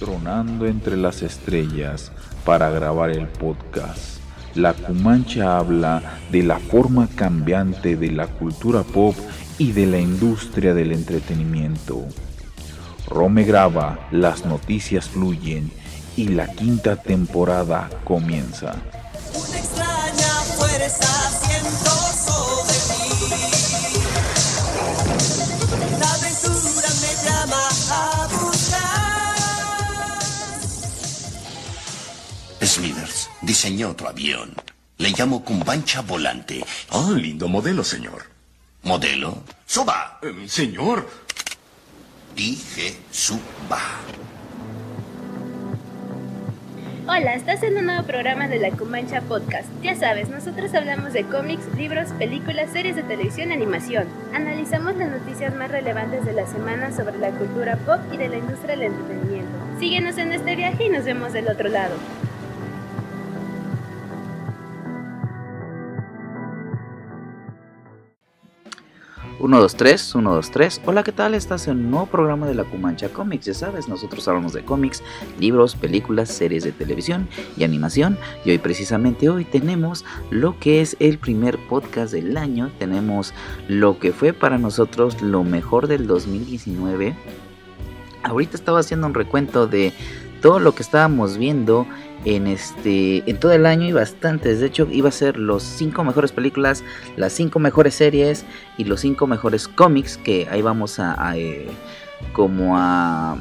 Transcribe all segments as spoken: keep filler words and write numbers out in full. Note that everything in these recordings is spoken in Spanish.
tronando entre las estrellas para grabar el podcast. La Cumancha habla de la forma cambiante de la cultura pop y de la industria del entretenimiento. Rome graba, las noticias fluyen y la quinta temporada comienza. Una extraña fuerza siento sobre mí. La aventura me llama a buscar. Smithers diseñó otro avión. Le llamo Cumbancha Volante. Ah, lindo modelo, señor. ¿Modelo? ¡Suba! Eh, señor. Dije suba. Hola, estás en un nuevo programa de la Cumancha Podcast. Ya sabes, nosotros hablamos de cómics, libros, películas, series de televisión y animación. Analizamos las noticias más relevantes de la semana sobre la cultura pop y de la industria del entretenimiento. Síguenos en este viaje y nos vemos del otro lado. uno, dos, tres, uno, dos, tres. Hola, ¿qué tal? Estás en un nuevo programa de la Cumancha Comics. Ya sabes, nosotros hablamos de cómics, libros, películas, series de televisión y animación. Y hoy, precisamente hoy, tenemos lo que es el primer podcast del año. Tenemos lo que fue para nosotros lo mejor del dos mil diecinueve. Ahorita estaba haciendo un recuento de todo lo que estábamos viendo en este en todo el año y bastantes. De hecho, iba a ser los cinco mejores películas, las cinco mejores series y los cinco mejores cómics, que ahí vamos a, a eh, como a,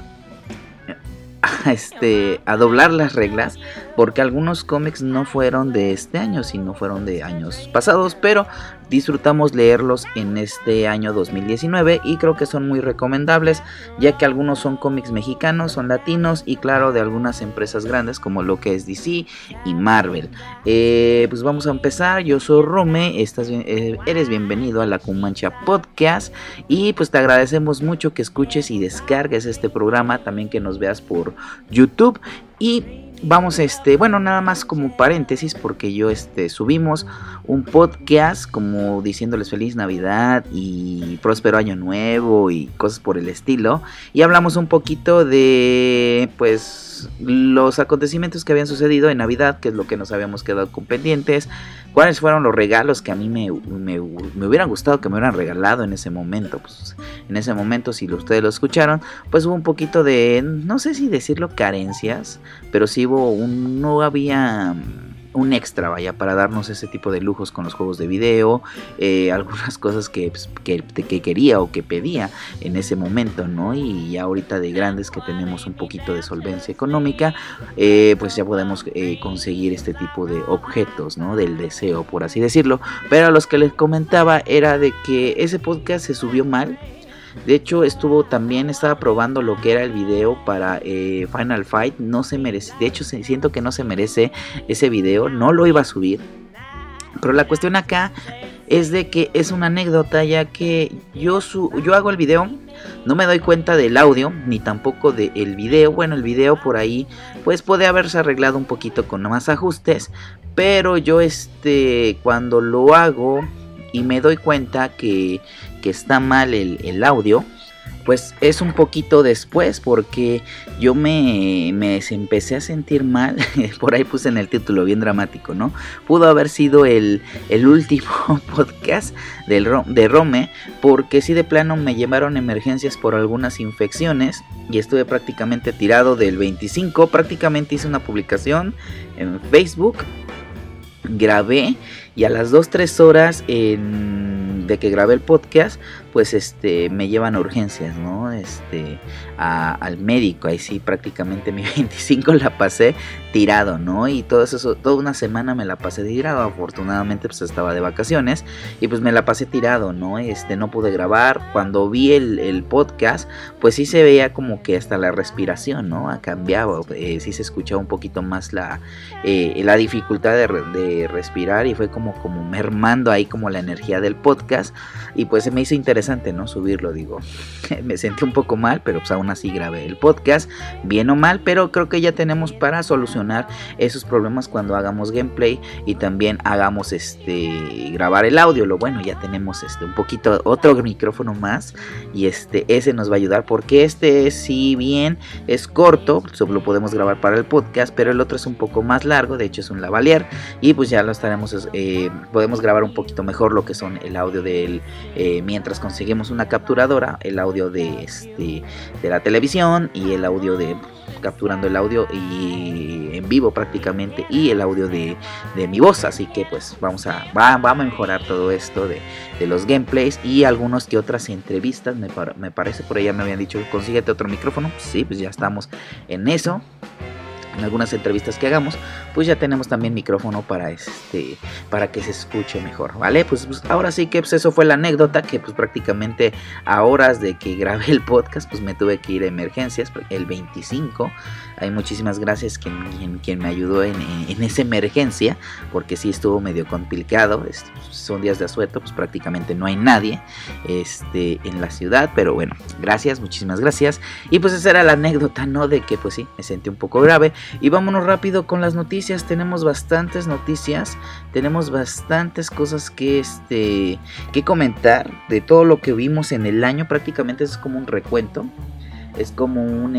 a este a doblar las reglas, porque algunos cómics no fueron de este año, sino fueron de años pasados, pero disfrutamos leerlos en este año dos mil diecinueve y creo que son muy recomendables, ya que algunos son cómics mexicanos, son latinos y claro, de algunas empresas grandes como lo que es D C y Marvel. Eh, pues vamos a empezar. Yo soy Rome, estás bien, eh, eres bienvenido a la Cumancha Podcast y pues te agradecemos mucho que escuches y descargues este programa, también que nos veas por YouTube. Y vamos, este, bueno, nada más como paréntesis, porque yo, este, subimos un podcast como diciéndoles feliz Navidad y próspero año nuevo y cosas por el estilo. Y hablamos un poquito de, pues, los acontecimientos que habían sucedido en Navidad, que es lo que nos habíamos quedado con pendientes. ¿Cuáles fueron los regalos que a mí me, me, me hubieran gustado que me hubieran regalado en ese momento? Pues en ese momento, si ustedes lo escucharon, pues hubo un poquito de, no sé si decirlo carencias, pero sí hubo un, no había un extra, vaya, para darnos ese tipo de lujos con los juegos de video, eh, algunas cosas que, pues, que, que quería o que pedía en ese momento, ¿no? Y ya ahorita de grandes que tenemos un poquito de solvencia económica, eh, pues ya podemos eh, conseguir este tipo de objetos, ¿no? Del deseo, por así decirlo. Pero a los que les comentaba era de que ese podcast se subió mal. De hecho, estuvo también, estaba probando lo que era el video para eh, Final Fight. No se merece, de hecho siento que no se merece ese video, no lo iba a subir. Pero la cuestión acá es de que es una anécdota, ya que yo, su, yo hago el video, no me doy cuenta del audio, ni tampoco del video. Bueno, el video por ahí pues puede haberse arreglado un poquito con más ajustes, pero yo este cuando lo hago y me doy cuenta que, que está mal el, el audio, pues es un poquito después, porque yo me, me empecé a sentir mal. Por ahí puse en el título, bien dramático, ¿no? Pudo haber sido el, el último podcast del, de Rome, porque sí, de plano me llevaron emergencias por algunas infecciones y estuve prácticamente tirado del veinticinco. Prácticamente hice una publicación en Facebook, grabé y a las dos tres horas en, de que grabé el podcast, pues este me llevan a urgencias, ¿no? Este a, al médico. Ahí sí prácticamente mi veinticinco la pasé tirado, ¿no? Y todo eso, toda una semana me la pasé tirado. Afortunadamente pues estaba de vacaciones y pues me la pasé tirado, ¿no? Este no pude grabar. Cuando vi el, el podcast, pues sí se veía como que hasta la respiración, ¿no? Cambiaba, eh, sí se escuchaba un poquito más la, eh, la dificultad de, de respirar, y fue como, como mermando ahí como la energía del podcast. Y pues se me hizo interesante, ¿no? Subirlo, digo, me sentí sentí un poco mal, pero pues aún así grabé el podcast, bien o mal, pero creo que ya tenemos para solucionar esos problemas cuando hagamos gameplay y también hagamos este grabar el audio. Lo bueno, ya tenemos este un poquito otro micrófono más y este ese nos va a ayudar porque este si bien es corto, solo lo podemos grabar para el podcast, pero el otro es un poco más largo, de hecho es un lavalier y pues ya lo estaremos eh, podemos grabar un poquito mejor lo que son el audio del eh, mientras conseguimos una capturadora, el audio de este de la televisión y el audio de capturando el audio y en vivo prácticamente y el audio de, de mi voz, así que pues vamos a va, va a mejorar todo esto de, de los gameplays y algunos que otras entrevistas me, me parece, por ahí ya me habían dicho consíguete otro micrófono, sí, pues ya estamos en eso. En algunas entrevistas que hagamos, pues ya tenemos también micrófono para este para que se escuche mejor, ¿vale? Pues, pues ahora sí que pues eso fue la anécdota, que pues prácticamente a horas de que grabé el podcast, pues me tuve que ir a emergencias, el veinticinco. Hay muchísimas gracias quien, quien, quien me ayudó en, en, en esa emergencia, porque sí estuvo medio complicado. Este, son días de asueto, pues prácticamente no hay nadie este, en la ciudad, pero bueno, gracias, muchísimas gracias. Y pues esa era la anécdota, ¿no? De que pues sí, me sentí un poco grave. Y vámonos rápido con las noticias. Tenemos bastantes noticias, tenemos bastantes cosas que, este, que comentar de todo lo que vimos en el año. Prácticamente es como un recuento. Es como un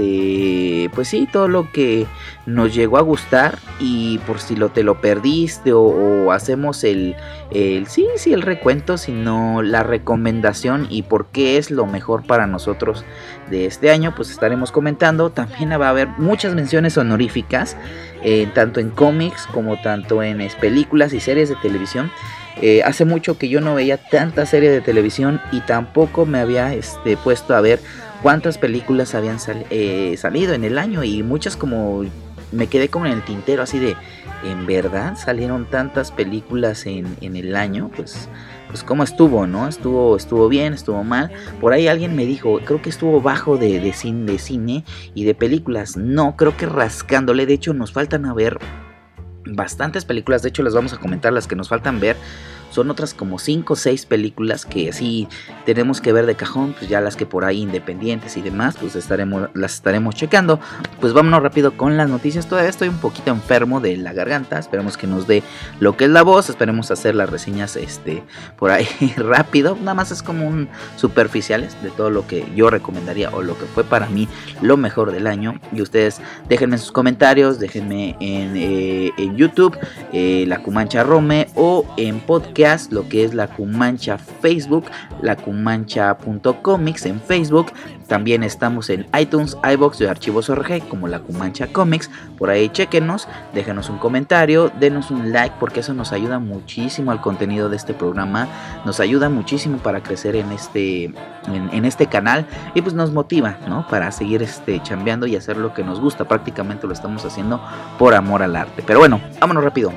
este pues sí, todo lo que nos llegó a gustar. Y por si lo te lo perdiste o, o hacemos el, el sí, sí, el recuento, sino la recomendación y por qué es lo mejor para nosotros de este año, pues estaremos comentando. También va a haber muchas menciones honoríficas, eh, tanto en cómics como tanto en es, películas y series de televisión. Eh, hace mucho que yo no veía tanta serie de televisión y tampoco me había este, puesto a ver cuántas películas habían sal, eh, salido en el año, y muchas como me quedé como en el tintero, así de, ¿en verdad salieron tantas películas en, en el año? Pues, pues cómo estuvo, ¿no? Estuvo, estuvo bien, estuvo mal. Por ahí alguien me dijo, creo que estuvo bajo de, de, cine, de cine y de películas. No, creo que rascándole. De hecho nos faltan a ver bastantes películas, de hecho les vamos a comentar las que nos faltan ver. Son otras como cinco o seis películas que sí tenemos que ver de cajón, pues ya las que por ahí independientes y demás, pues estaremos, las estaremos checando. Pues vámonos rápido con las noticias. Todavía estoy un poquito enfermo de la garganta, esperemos que nos dé lo que es la voz, esperemos hacer las reseñas este por ahí rápido, nada más es como un superficiales de todo lo que yo recomendaría o lo que fue para mí lo mejor del año. Y ustedes déjenme sus comentarios, déjenme en, eh, en YouTube, eh, La Cumancha Rome, o en podcast, lo que es La Cumancha Facebook, la cumancha punto comics en Facebook. También estamos en iTunes, iVoox y Archivos O R G como La Cumancha Comics. Por ahí chequenos, déjenos un comentario, denos un like, porque eso nos ayuda muchísimo al contenido de este programa, nos ayuda muchísimo para crecer en este, en, en este canal, y pues nos motiva, ¿no? Para seguir este, chambeando y hacer lo que nos gusta. Prácticamente lo estamos haciendo por amor al arte. Pero bueno, vámonos rápido.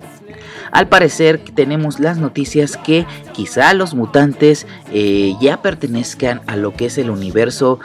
Al parecer tenemos las noticias que quizá los mutantes eh, ya pertenezcan a lo que es el universo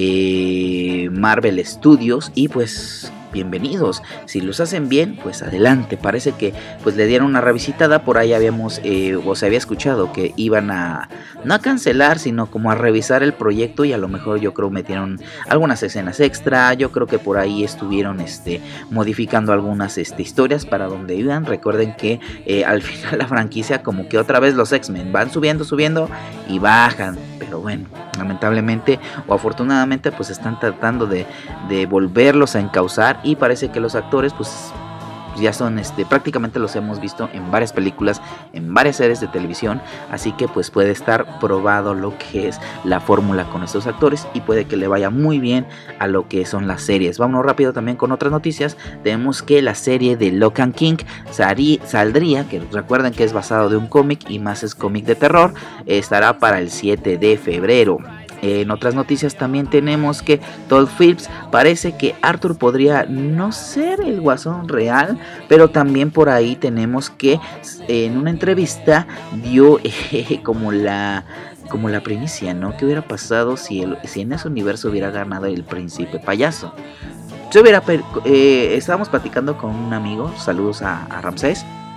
eh, Marvel Studios, y pues bienvenidos, si los hacen bien, pues adelante. Parece que pues le dieron una revisitada. Por ahí habíamos eh, o se había escuchado que iban a no a cancelar, sino como a revisar el proyecto, y a lo mejor yo creo metieron algunas escenas extra. Yo creo que por ahí estuvieron este modificando algunas este, historias para donde iban. Recuerden que eh, al final la franquicia como que otra vez los X-Men van subiendo, subiendo y bajan, pero bueno, lamentablemente o afortunadamente pues están tratando de, de volverlos a encauzar, y parece que los actores pues ya son este prácticamente los hemos visto en varias películas, en varias series de televisión, así que pues puede estar probado lo que es la fórmula con estos actores, y puede que le vaya muy bien a lo que son las series. Vámonos rápido también con otras noticias. Tenemos que la serie de Lock and King saldría, saldría, que recuerden que es basado de un cómic y más es cómic de terror, estará para el siete de febrero. En otras noticias también tenemos que Todd Phillips parece que Arthur podría no ser el Guasón real, pero también por ahí tenemos que en una entrevista dio eh, como la como la primicia, ¿no? ¿Qué hubiera pasado si, el, si en ese universo hubiera ganado el príncipe payaso? Se hubiera, eh, estábamos platicando con un amigo, saludos a, a Ramsés.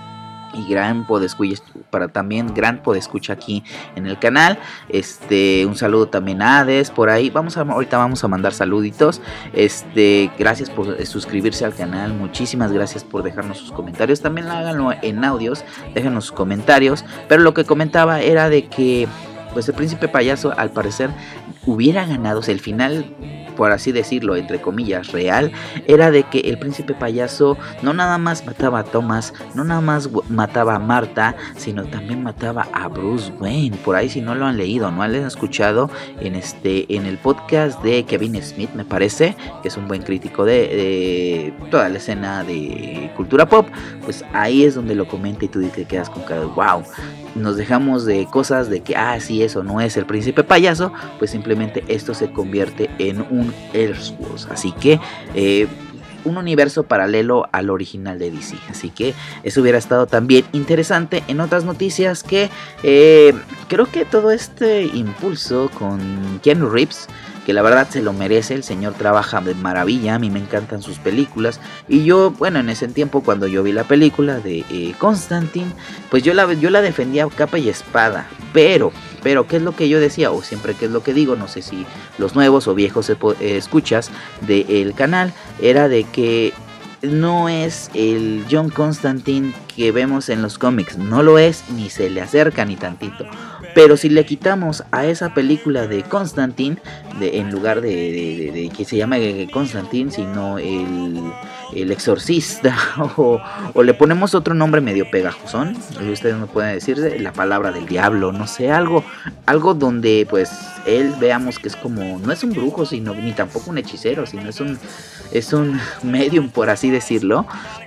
y gran podescucha, para también gran podescucha aquí en el canal. Este, un saludo también a Hades por ahí. Vamos a, ahorita vamos a mandar saluditos. Este, gracias por suscribirse al canal. Muchísimas gracias por dejarnos sus comentarios. También háganlo en audios, déjenos sus comentarios. Pero lo que comentaba era de que pues el príncipe payaso al parecer hubiera ganado, o sea, el final, por así decirlo, entre comillas, real, era de que el príncipe payaso no nada más mataba a Thomas, no nada más mataba a Marta, sino también mataba a Bruce Wayne. Por ahí, si no lo han leído, no lo han escuchado, en este en el podcast de Kevin Smith, me parece, que es un buen crítico de, de toda la escena de cultura pop, pues ahí es donde lo comenta y tú te quedas con cara de wow. Nos dejamos de cosas de que, ah, sí, eso no es el príncipe payaso, pues simplemente esto se convierte en un Elseworlds, así que eh, un universo paralelo al original de D C, así que eso hubiera estado también interesante. En otras noticias que eh, creo que todo este impulso con Keanu Reeves, que la verdad se lo merece, el señor trabaja de maravilla, a mí me encantan sus películas, y yo, bueno, en ese tiempo cuando yo vi la película de eh, Constantine, pues yo la, yo la defendía capa y espada, pero, pero, ¿qué es lo que yo decía? O siempre, ¿qué es lo que digo? No sé si los nuevos o viejos eh, escuchas del canal, era de que no es el John Constantine que vemos en los cómics, no lo es, ni se le acerca ni tantito. Pero si le quitamos a esa película de Constantine, de, en lugar de, de, de, de que se llama Constantine, sino el, el exorcista, o, o le ponemos otro nombre medio pegajosón, y ustedes me pueden decir la palabra del diablo, no sé, algo, algo donde pues él veamos que es como, no es un brujo, sino ni tampoco un hechicero, sino es un, es un medium, por así decirlo,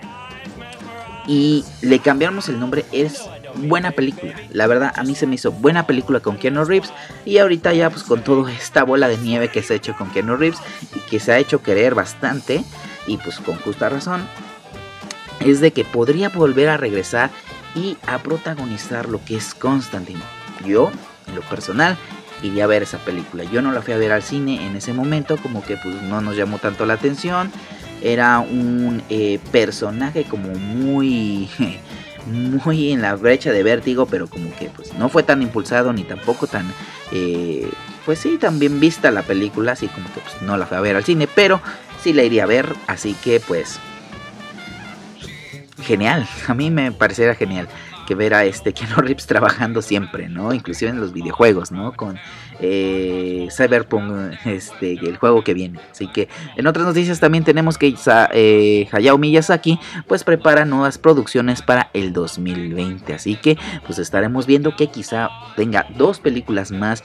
y le cambiamos el nombre. Es buena película, la verdad a mí se me hizo buena película con Keanu Reeves, y ahorita ya pues con toda esta bola de nieve que se ha hecho con Keanu Reeves y que se ha hecho querer bastante, y pues con justa razón, es de que podría volver a regresar y a protagonizar lo que es Constantine. Yo, en lo personal, iría a ver esa película. Yo no la fui a ver al cine en ese momento, como que pues no nos llamó tanto la atención. Era un eh, personaje como muy... muy en la brecha de Vértigo, pero como que pues no fue tan impulsado ni tampoco tan eh, pues sí, también vista la película, así como que pues no la fui a ver al cine, pero sí la iría a ver, así que pues genial, a mí me pareciera genial que ver a este Keanu Reeves trabajando siempre, ¿no? Inclusive en los videojuegos, ¿no? Con eh, Cyberpunk, este, el juego que viene. Así que en otras noticias también tenemos que eh, Hayao Miyazaki pues prepara nuevas producciones para el dos mil veinte. Así que pues estaremos viendo que quizá tenga dos películas más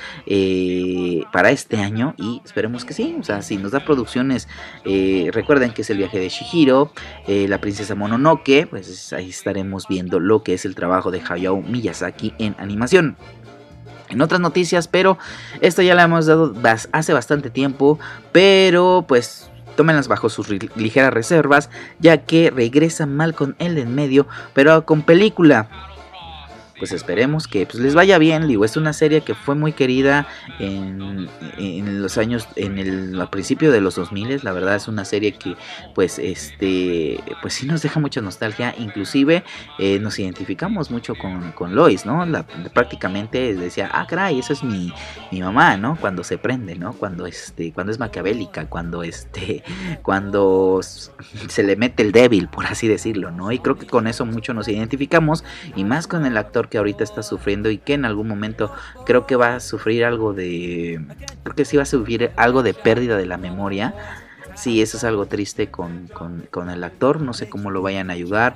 eh, para este año, y esperemos que sí. O sea, si nos da producciones, eh, recuerden que es el viaje de Chihiro, eh, la princesa Mononoke, pues ahí estaremos viendo lo que es el trabajo de Hayao Miyazaki en animación. En otras noticias, pero esto ya la hemos dado hace bastante tiempo, pero pues tómenlas bajo sus ligeras reservas, ya que regresa Malcolm el en medio, pero con película. Pues esperemos que pues, les vaya bien. Digo, es una serie que fue muy querida en, en los años, en el al principio de los dos mil. La verdad es una serie que pues este pues sí nos deja mucha nostalgia. Inclusive eh, nos identificamos mucho con, con Lois, ¿no? La, prácticamente decía, ah, caray, esa es mi, mi mamá, ¿no? Cuando se prende, ¿no? Cuando este cuando es maquiavélica, cuando este cuando se le mete el débil, por así decirlo, ¿no? Y creo que con eso mucho nos identificamos, y más con el actor que ahorita está sufriendo y que en algún momento creo que va a sufrir algo de creo que sí va a sufrir algo de pérdida de la memoria. Sí, eso es algo triste con, con, con el actor. No sé cómo lo vayan a ayudar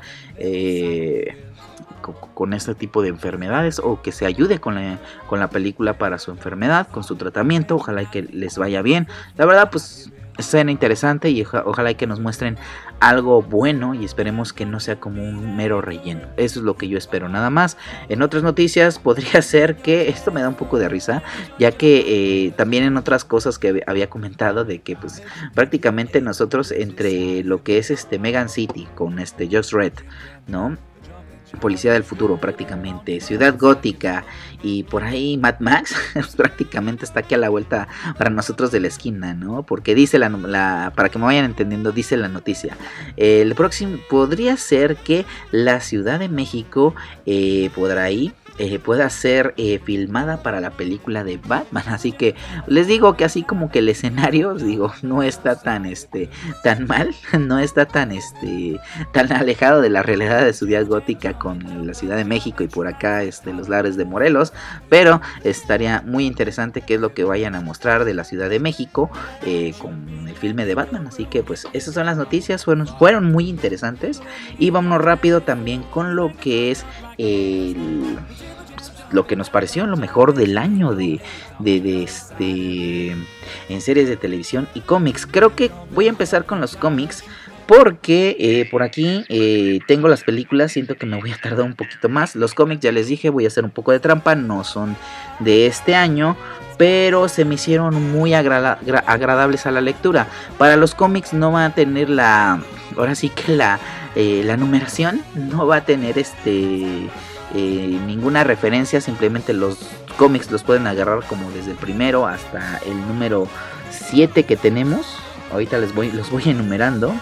eh, con, con este tipo de enfermedades, o que se ayude con la, con la película para su enfermedad, con su tratamiento. Ojalá que les vaya bien. La verdad pues escena interesante, y oja, ojalá que nos muestren algo bueno, y esperemos que no sea como un mero relleno. Eso es lo que yo espero, nada más. En otras noticias podría ser que esto me da un poco de risa, ya que eh, también en otras cosas que había comentado de que pues prácticamente nosotros entre lo que es este Megan City con este Just Red, ¿no? Policía del futuro prácticamente, Ciudad Gótica y por ahí Mad Max prácticamente está aquí a la vuelta para nosotros de la esquina, ¿no? Porque dice la, la para que me vayan entendiendo, dice la noticia, el próximo podría ser que la Ciudad de México eh, podrá ir Eh, pueda ser eh, filmada para la película de Batman, así que les digo que así como que el escenario, digo, no está tan este tan mal, no está tan este tan alejado de la realidad de Ciudad Gótica con la Ciudad de México y por acá este los lares de Morelos, pero estaría muy interesante qué es lo que vayan a mostrar de la Ciudad de México eh, con el filme de Batman, así que pues esas son las noticias, fueron, fueron muy interesantes y vámonos rápido también con lo que es el lo que nos pareció lo mejor del año de, de, de este en series de televisión y cómics. Creo que voy a empezar con los cómics porque eh, por aquí eh, tengo las películas, siento que me voy a tardar un poquito más. Los cómics ya les dije, voy a hacer un poco de trampa, no son de este año, pero se me hicieron muy agrada- gra- agradables a la lectura. Para los cómics no van a tener la, ahora sí que la, eh, la numeración no va a tener este... Eh, ninguna referencia, simplemente los cómics los pueden agarrar como desde el primero hasta el número siete que tenemos. Ahorita les voy, los voy enumerando.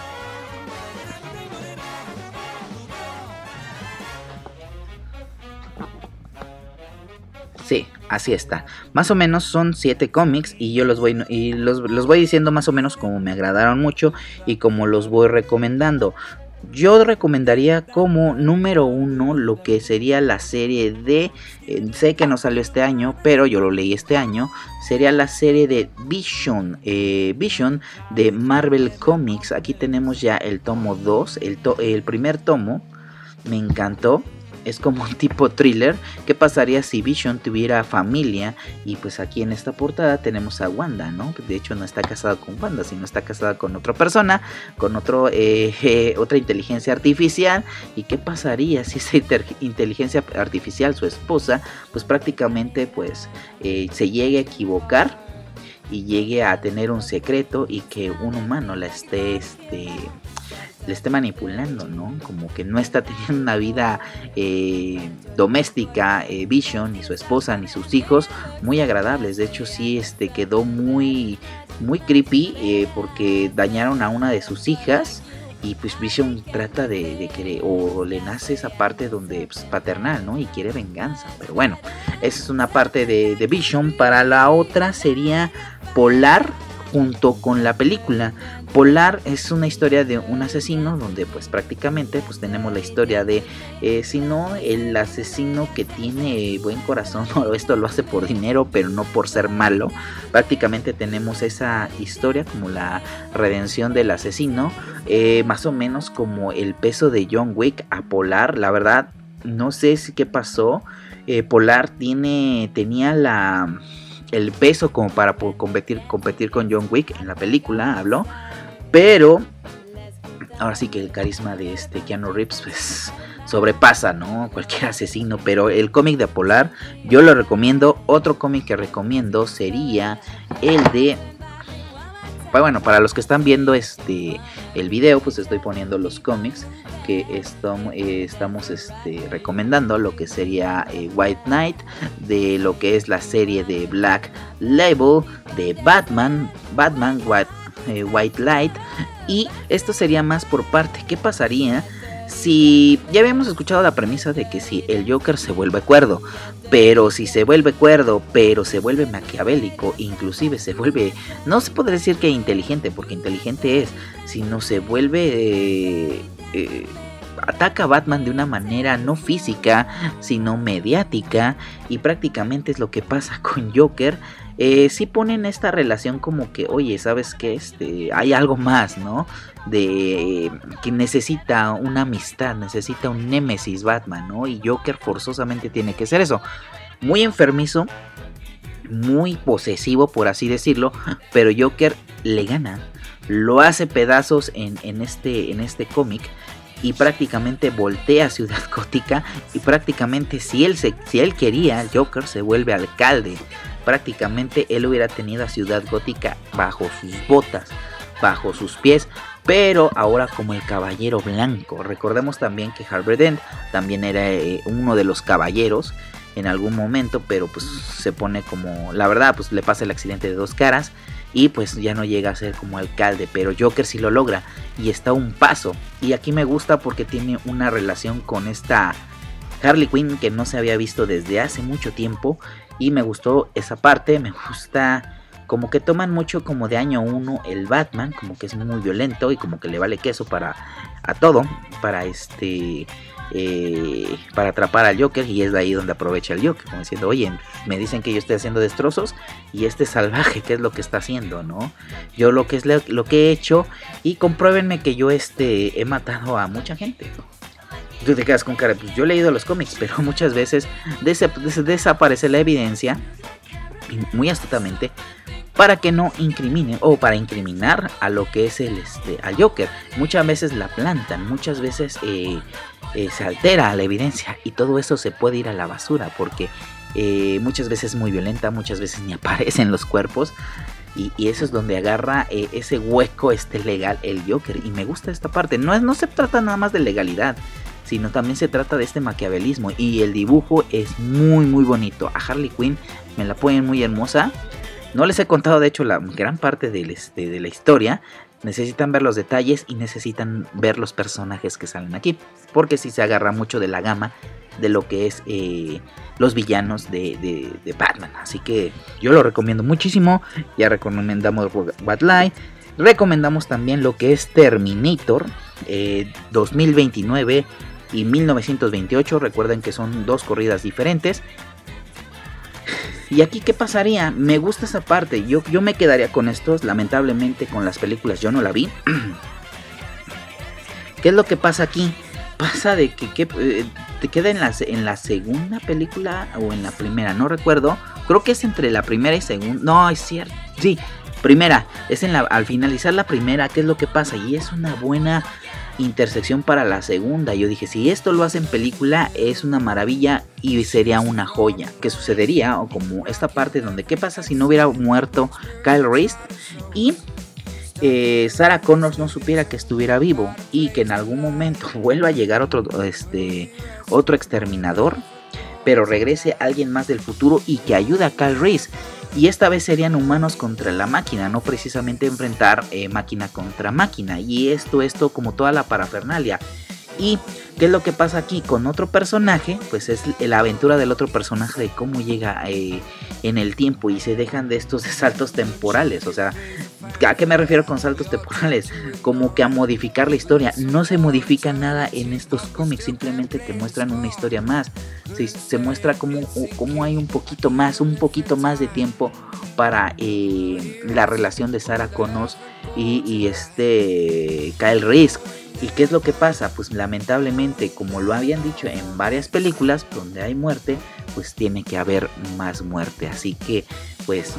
Sí, así está. Más o menos son siete cómics y yo los voy y los, los voy diciendo más o menos como me agradaron mucho y como los voy recomendando. Yo recomendaría como número uno lo que sería la serie de, eh, sé que no salió este año, pero yo lo leí este año, sería la serie de Vision, eh, Vision de Marvel Comics. Aquí tenemos ya el tomo dos, el, to- el primer tomo, me encantó. Es como un tipo thriller. ¿Qué pasaría si Vision tuviera familia? Y pues aquí en esta portada tenemos a Wanda, ¿no? De hecho no está casada con Wanda, sino está casada con otra persona, con otro, eh, eh, otra inteligencia artificial. ¿Y qué pasaría si esa inter- inteligencia artificial, su esposa, pues prácticamente pues eh, se llegue a equivocar y llegue a tener un secreto y que un humano la esté este le esté manipulando, ¿no? Como que no está teniendo una vida eh, doméstica, eh, Vision, ni su esposa, ni sus hijos, muy agradables. De hecho, sí, este, quedó muy, muy creepy, eh, porque dañaron a una de sus hijas. Y pues Vision trata de, de que, o le nace esa parte donde, pues, paternal, ¿no? Y quiere venganza. Pero bueno, esa es una parte de, de Vision. Para la otra sería Polar, junto con la película. Polar es una historia de un asesino donde pues prácticamente pues tenemos la historia de eh, si no el asesino que tiene buen corazón, o esto lo hace por dinero pero no por ser malo. Prácticamente tenemos esa historia como la redención del asesino, eh, más o menos como el peso de John Wick a Polar. La verdad no sé si qué pasó. eh, Polar tiene tenía la el peso como para competir, competir con John Wick en la película, habló, pero ahora sí que el carisma de este Keanu Reeves pues sobrepasa, ¿no? Cualquier asesino. Pero el cómic de Polar yo lo recomiendo. Otro cómic que recomiendo sería el de, bueno, para los que están viendo este el video, pues estoy poniendo los cómics que estamos, eh, estamos este, recomendando, lo que sería eh, White Knight, de lo que es la serie de Black Label, de Batman, Batman White, eh, White Light, y esto sería más por parte, ¿qué pasaría si ya habíamos escuchado la premisa de que si el Joker se vuelve cuerdo? Pero si se vuelve cuerdo, pero se vuelve maquiavélico, inclusive se vuelve, no se podría decir que inteligente, porque inteligente es, sino se vuelve, eh, eh, ataca a Batman de una manera no física, sino mediática, y prácticamente es lo que pasa con Joker. Eh, sí ponen esta relación como que, oye, ¿sabes qué? Este, hay algo más, ¿no? De que necesita una amistad, necesita un némesis Batman, ¿no? Y Joker forzosamente tiene que ser eso. Muy enfermizo, muy posesivo, por así decirlo, pero Joker le gana, lo hace pedazos en, en este, en este cómic. Y prácticamente voltea Ciudad Gótica. Y prácticamente si él, se, si él quería, Joker se vuelve alcalde. Prácticamente él hubiera tenido a Ciudad Gótica bajo sus botas. bajo sus pies, pero ahora como el caballero blanco. Recordemos también que Harvey Dent también era eh, uno de los caballeros en algún momento, pero pues se pone como, la verdad, pues le pasa el accidente de dos caras y pues ya no llega a ser como alcalde, pero Joker sí lo logra y está a un paso. Y aquí me gusta porque tiene una relación con esta Harley Quinn que no se había visto desde hace mucho tiempo y me gustó esa parte. Me gusta como que toman mucho como de año uno el Batman, como que es muy violento y como que le vale queso para a todo, para este eh, para atrapar al Joker, y es de ahí donde aprovecha el Joker, como diciendo, oye, me dicen que yo estoy haciendo destrozos y este salvaje, ¿qué es lo que está haciendo, no? Yo lo que es lo que he hecho y compruébenme que yo este he matado a mucha gente. Tú te quedas con cara, pues yo he leído los cómics, pero muchas veces des des desaparece la evidencia, muy astutamente, para que no incriminen o para incriminar a lo que es el este al Joker. Muchas veces la plantan, muchas veces eh, eh, se altera la evidencia y todo eso se puede ir a la basura porque eh, muchas veces es muy violenta, muchas veces ni aparecen los cuerpos. Y, y eso es donde agarra eh, ese hueco este legal el Joker. Y me gusta esta parte. No, es, no se trata nada más de legalidad, sino también se trata de este maquiavelismo. Y el dibujo es muy muy bonito. A Harley Quinn me la ponen muy hermosa. No les he contado de hecho la gran parte de, este, de la historia. Necesitan ver los detalles y necesitan ver los personajes que salen aquí. Porque sí se agarra mucho de la gama de lo que es eh, los villanos de, de, de Batman. Así que yo lo recomiendo muchísimo. Ya recomendamos Batlight. Recomendamos también lo que es Terminator eh, dos mil veintinueve y mil novecientos veintiocho. Recuerden que son dos corridas diferentes. Y aquí, ¿qué pasaría? Me gusta esa parte. Yo, yo me quedaría con estos. Lamentablemente con las películas yo no la vi. ¿Qué es lo que pasa aquí? Pasa de que, que eh, te queda en la, en la segunda película o en la primera, no recuerdo. Creo que es entre la primera y segunda. No, es cierto. Sí, primera. Es en la, al finalizar la primera, ¿qué es lo que pasa? Y es una buena intersección para la segunda. Yo dije, si esto lo hace en película es una maravilla y sería una joya. ¿Qué sucedería? O como esta parte donde ¿qué pasa si no hubiera muerto Kyle Reese y eh, Sarah Connor no supiera que estuviera vivo y que en algún momento vuelva a llegar otro, este, otro exterminador, pero regrese alguien más del futuro y que ayude a Kyle Reese? Y esta vez serían humanos contra la máquina, no precisamente enfrentar eh, máquina contra máquina. Y esto, esto como toda la parafernalia. Y ¿qué es lo que pasa aquí con otro personaje? Pues es la aventura del otro personaje de cómo llega eh, en el tiempo y se dejan de estos saltos temporales. O sea, ¿a qué me refiero con saltos temporales? Como que a modificar la historia. No se modifica nada en estos cómics, simplemente te muestran una historia más. Se, se muestra cómo, cómo hay un poquito más, un poquito más de tiempo para eh, la relación de Sarah Connor y, y este Kyle Reese. ¿Y qué es lo que pasa? Pues lamentablemente, como lo habían dicho en varias películas, donde hay muerte, pues tiene que haber más muerte. Así que, pues,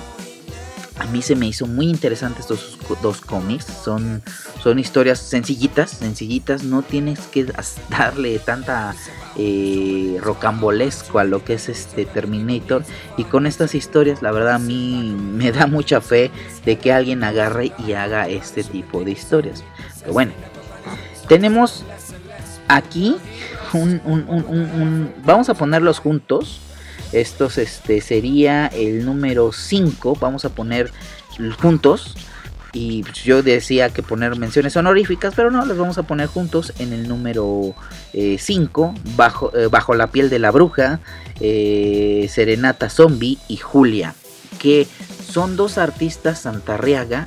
a mí se me hizo muy interesante estos dos cómics. Son, son historias sencillitas, sencillitas. No tienes que darle tanta eh, rocambolesco a lo que es este Terminator. Y con estas historias, la verdad, a mí me da mucha fe de que alguien agarre y haga este tipo de historias. Pero bueno, tenemos aquí un, un, un, un, un vamos a ponerlos juntos. Estos este sería el número cinco. Vamos a poner juntos. Y yo decía que poner menciones honoríficas, pero no, las vamos a poner juntos en el número cinco. Eh, bajo, eh, bajo la piel de la bruja, eh, Serenata Zombie y Julia, que son dos artistas, Santarriaga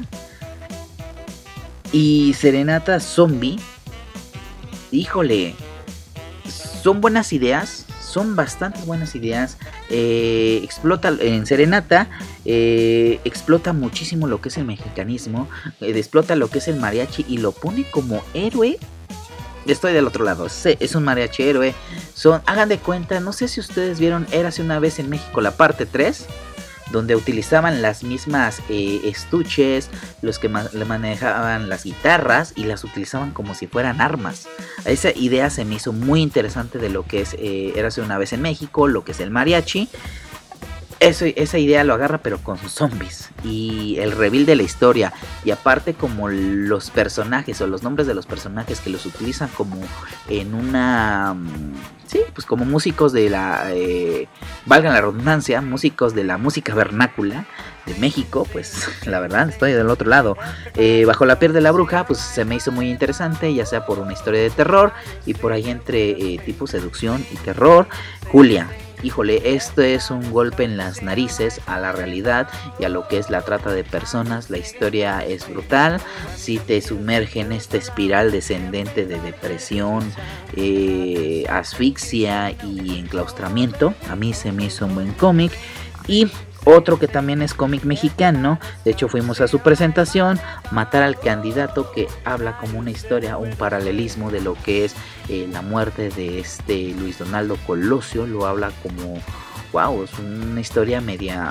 y Serenata Zombie. Híjole, son buenas ideas, son bastante buenas ideas. Eh, explota en Serenata, eh, explota muchísimo lo que es el mexicanismo, eh, explota lo que es el mariachi y lo pone como héroe. Estoy del otro lado, es un mariachi héroe. Son, hagan de cuenta, no sé si ustedes vieron Érase una vez en México, la parte tres. Donde utilizaban las mismas eh, estuches, los que ma manejaban las guitarras y las utilizaban como si fueran armas. Esa idea se me hizo muy interesante de lo que es eh, Érase una vez en México, lo que es el mariachi. Eso, esa idea lo agarra pero con zombies y el reveal de la historia y aparte como los personajes o los nombres de los personajes que los utilizan como en una sí pues como músicos de la eh, valga la redundancia, músicos de la música vernácula de México, pues la verdad estoy del otro lado. eh, Bajo la piel de la bruja pues se me hizo muy interesante, ya sea por una historia de terror y por ahí entre eh, tipo seducción y terror. Julia, híjole, esto es un golpe en las narices a la realidad y a lo que es la trata de personas. La historia es brutal, si te sumerge en esta espiral descendente de depresión, eh, asfixia y enclaustramiento. A mí se me hizo un buen cómic. Y otro que también es cómic mexicano, de hecho fuimos a su presentación, Matar al Candidato, que habla como una historia, un paralelismo de lo que es eh, la muerte de este Luis Donaldo Colosio. Lo habla como, wow, es una historia media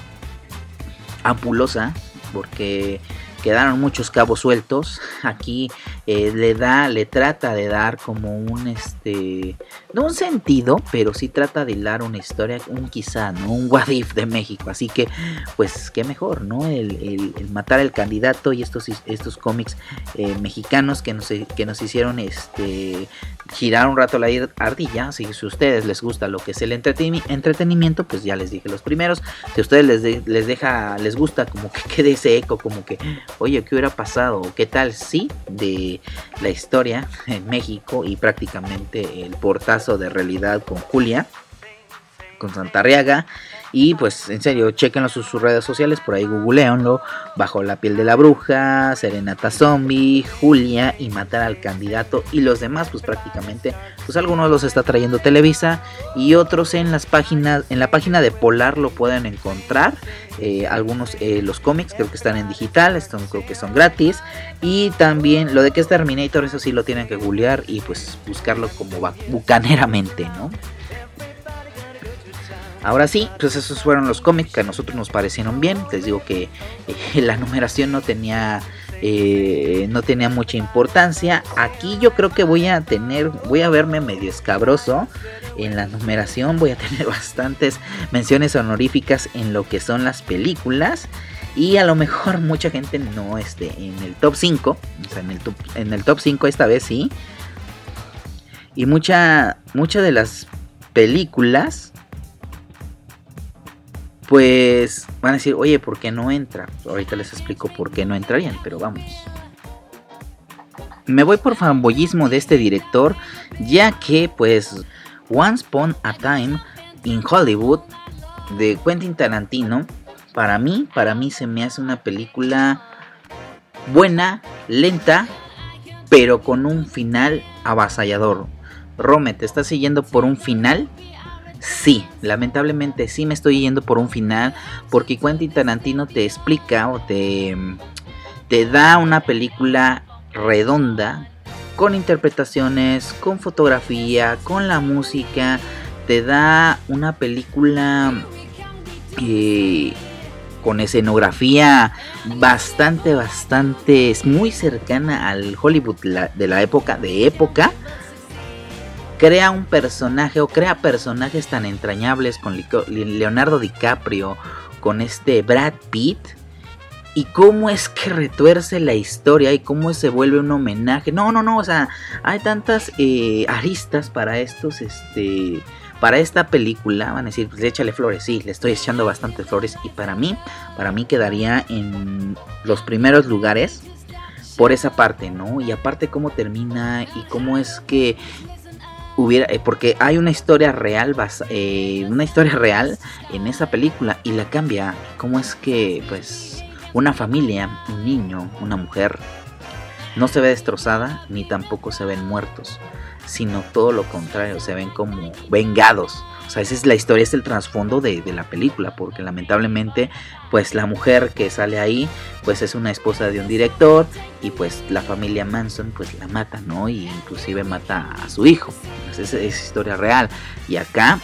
ampulosa, porque quedaron muchos cabos sueltos. Aquí eh, le da, le trata de dar como un este, no un sentido, pero sí trata de hilar una historia, un quizá, ¿no? Un what if de México. Así que, pues, qué mejor, ¿no? El, el, el Matar al Candidato y estos, estos cómics eh, mexicanos que nos, que nos hicieron este girar un rato la ardilla. Si a ustedes les gusta lo que es el entretenimiento, pues ya les dije los primeros. Si a ustedes les, de, les deja, les gusta como que quede ese eco, como que oye, ¿qué hubiera pasado? ¿Qué tal? Sí, de la historia en México y prácticamente el portazo de realidad con Julia, con Santarriaga. Y pues en serio, chequenlo sus, sus redes sociales, por ahí googleanlo. Bajo la piel de la bruja, Serenata Zombie, Julia y Matar al Candidato. Y los demás pues prácticamente, pues algunos los está trayendo Televisa y otros en las páginas, en la página de Polar lo pueden encontrar. Eh, algunos, eh, los cómics creo que están en digital, estos creo que son gratis. Y también lo de que es Terminator, eso sí lo tienen que googlear y pues buscarlo como bucaneramente, ¿no? Ahora sí, pues esos fueron los cómics que a nosotros nos parecieron bien. Les digo que eh, la numeración no tenía eh, no tenía mucha importancia. Aquí yo creo que voy a tener, voy a verme medio escabroso en la numeración. Voy a tener bastantes menciones honoríficas en lo que son las películas. Y a lo mejor mucha gente no esté en el top cinco. O sea, en el top, en el top cinco esta vez sí. Y mucha, mucha de las películas pues van a decir, oye, ¿por qué no entra? Ahorita les explico por qué no entrarían, pero vamos. Me voy por fanboyismo de este director, ya que pues Once Upon a Time in Hollywood de Quentin Tarantino, para mí, para mí se me hace una película buena, lenta, pero con un final avasallador. Rome, ¿te estás siguiendo por un final? Sí, lamentablemente sí me estoy yendo por un final, porque Quentin Tarantino te explica o te, te da una película redonda, con interpretaciones, con fotografía, con la música. Te da una película eh, con escenografía bastante, bastante, es muy cercana al Hollywood de la época, de época. Crea un personaje o crea personajes tan entrañables con Leonardo DiCaprio, con este Brad Pitt, y cómo es que retuerce la historia y cómo se vuelve un homenaje. No, no, no, o sea, hay tantas eh, aristas para estos, este, para esta película. Van a decir, pues échale flores, sí, le estoy echando bastantes flores, y para mí, para mí quedaría en los primeros lugares por esa parte, ¿no? Y aparte cómo termina y cómo es que hubiera, eh, porque hay una historia real, eh, una historia real en esa película y la cambia. Cómo es que, pues, una familia, un niño, una mujer, no se ve destrozada ni tampoco se ven muertos, sino todo lo contrario, se ven como vengados. O sea, esa es la historia, es el trasfondo de, de la película, porque lamentablemente, pues la mujer que sale ahí, pues es una esposa de un director, y pues la familia Manson, pues la mata, ¿no? Y inclusive mata a su hijo. Pues esa es historia real. Y acá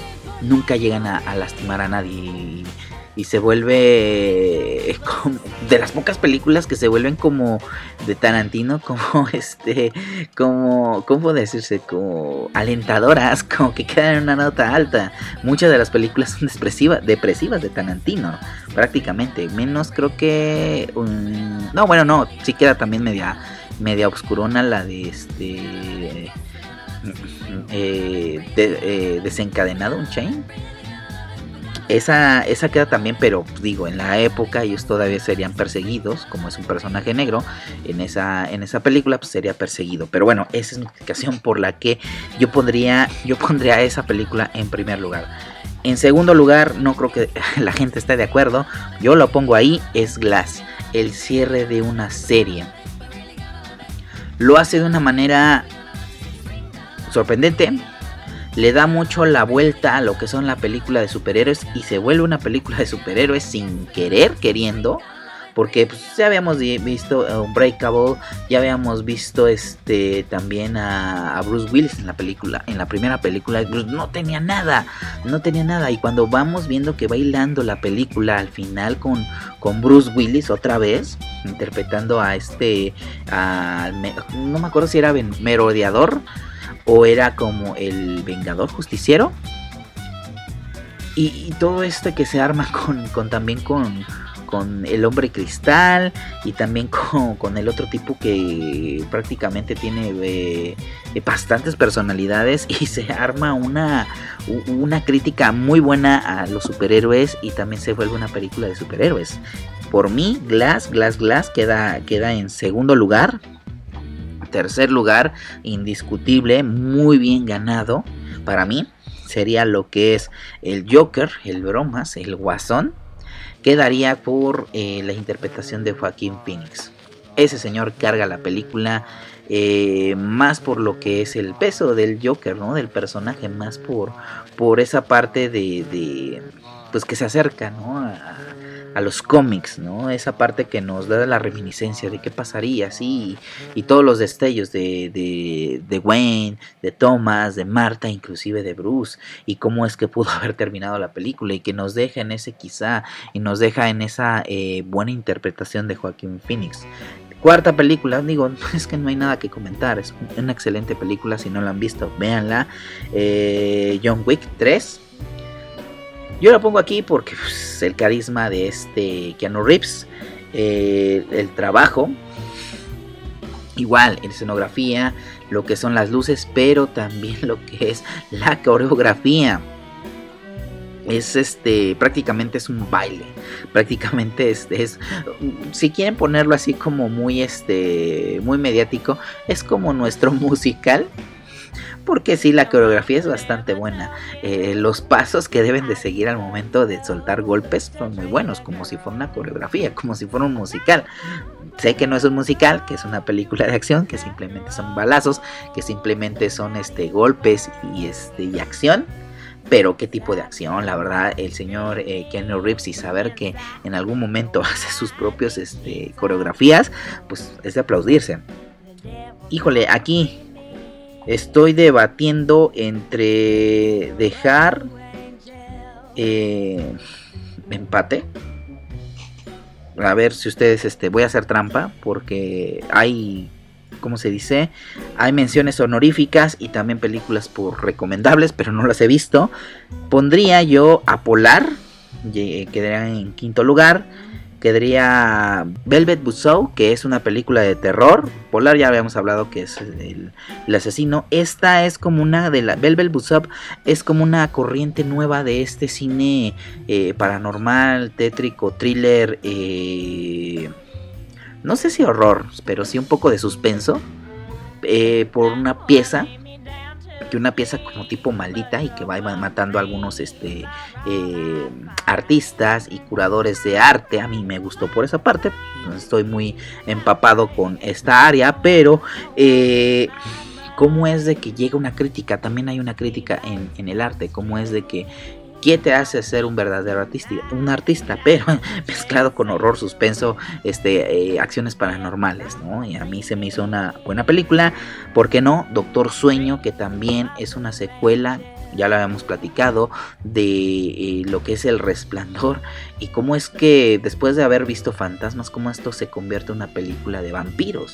nunca llegan a, a lastimar a nadie. Y, y se vuelve, como, de las pocas películas que se vuelven como de Tarantino, como este, como, ¿cómo decirse? Como alentadoras, como que quedan en una nota alta. Muchas de las películas son depresivas, depresivas de Tarantino, prácticamente. Menos creo que, um, no, bueno, no, sí queda también media, media obscurona la de este, eh, de, eh, Desencadenado, Unchained. Esa, esa queda también, pero digo, en la época ellos todavía serían perseguidos, como es un personaje negro, en esa, en esa película pues sería perseguido. Pero bueno, esa es mi explicación por la que yo pondría, yo pondría esa película en primer lugar. En segundo lugar, no creo que la gente esté de acuerdo, yo lo pongo ahí, es Glass, el cierre de una serie. Lo hace de una manera sorprendente. Le da mucho la vuelta a lo que son la película de superhéroes y se vuelve una película de superhéroes sin querer, queriendo, porque pues, ya habíamos visto Unbreakable, ya habíamos visto este también a, a Bruce Willis en la película, en la primera película. Bruce no tenía nada, no tenía nada, y cuando vamos viendo que va hilando la película al final con, con Bruce Willis otra vez, interpretando a este, a, no me acuerdo si era Merodeador o era como el Vengador Justiciero, y, y todo esto que se arma con, con también con, con el Hombre Cristal, y también con, con el otro tipo que prácticamente tiene eh, bastantes personalidades, y se arma una, una crítica muy buena a los superhéroes, y también se vuelve una película de superhéroes. Por mí, Glass, Glass, Glass queda, queda en segundo lugar. Tercer lugar, indiscutible, muy bien ganado para mí, sería lo que es el Joker, el Bromas, el Guasón. Quedaría por eh, la interpretación de Joaquín Phoenix. Ese señor carga la película, eh, más por lo que es el peso del Joker, ¿no? Del personaje, más por, por esa parte de, de pues que se acerca, ¿no? A, a los cómics, ¿no? Esa parte que nos da la reminiscencia de qué pasaría, sí, y, y todos los destellos de, de, de Wayne, de Thomas, de Marta, inclusive de Bruce, y cómo es que pudo haber terminado la película, y que nos deja en ese quizá, y nos deja en esa eh, buena interpretación de Joaquín Phoenix. Cuarta película, digo, es que no hay nada que comentar, es una excelente película, si no la han visto, véanla. eh, John Wick tres. Yo la pongo aquí porque pues, el carisma de este Keanu Reeves, eh, el trabajo, igual en escenografía, lo que son las luces, pero también lo que es la coreografía. Es este, prácticamente es un baile, prácticamente este es, si quieren ponerlo así como muy este, muy mediático, es como nuestro musical. Porque sí, la coreografía es bastante buena. Eh, los pasos que deben de seguir al momento de soltar golpes son muy buenos, como si fuera una coreografía, como si fuera un musical. Sé que no es un musical, que es una película de acción, que simplemente son balazos, que simplemente son este, golpes y, este, y acción. Pero qué tipo de acción, la verdad, el señor eh, Keanu Reeves, y saber que en algún momento hace sus propios este, coreografías, pues es de aplaudirse. Híjole, aquí estoy debatiendo entre dejar eh, empate. A ver si ustedes, este, voy a hacer trampa porque hay, ¿cómo se dice? Hay menciones honoríficas y también películas por recomendables, pero no las he visto. Pondría yo a Polar, quedaría en quinto lugar. Quedaría Velvet Buzzsaw, que es una película de terror. Polar ya habíamos hablado que es el, el asesino. Esta es como una de la Velvet Buzzsaw es como una corriente nueva de este cine eh, paranormal, tétrico, thriller, eh, no sé si horror, pero sí un poco de suspenso, eh, por una pieza. Que una pieza como tipo maldita y que va matando a algunos este, eh, artistas y curadores de arte. A mí me gustó por esa parte, estoy muy empapado con esta área, pero eh, cómo es de que llega una crítica, también hay una crítica en, en el arte, cómo es de que ¿qué te hace ser un verdadero artista? Un artista, pero mezclado con horror, suspenso, este, eh, acciones paranormales, ¿no? Y a mí se me hizo una buena película. ¿Por qué no? Doctor Sueño, que también es una secuela ya lo habíamos platicado, de eh, lo que es El Resplandor y cómo es que después de haber visto fantasmas, cómo esto se convierte en una película de vampiros.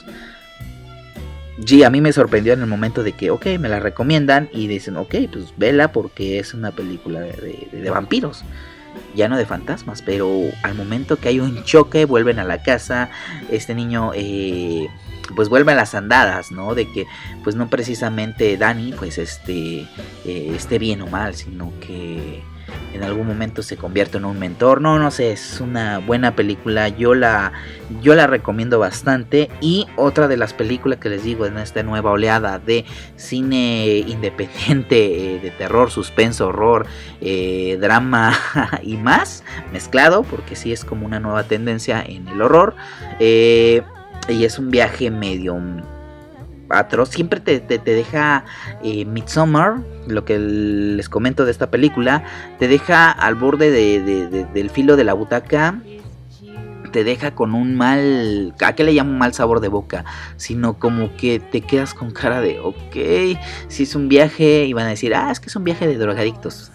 Sí, a mí me sorprendió en el momento de que, ok, me la recomiendan y dicen, ok, pues vela porque es una película de, de, de vampiros, ya no de fantasmas, pero al momento que hay un choque, vuelven a la casa, este niño, eh, pues vuelve a las andadas, ¿no? De que, pues no precisamente Danny, pues este, eh, esté bien o mal, sino que en algún momento se convierte en un mentor. No, no sé, es una buena película, yo la, yo la recomiendo bastante. Y otra de las películas que les digo en esta nueva oleada de cine independiente, eh, de terror, suspenso, horror, eh, drama y más mezclado, porque sí es como una nueva tendencia en el horror, eh, y es un viaje medio atroz. Siempre te, te, te deja eh, Midsommar, lo que les comento de esta película, te deja al borde de, de, de, del filo de la butaca, te deja con un mal, ¿a qué le llamo mal sabor de boca? Sino como que te quedas con cara de, ok, si es un viaje, y van a decir, ah, es que es un viaje de drogadictos.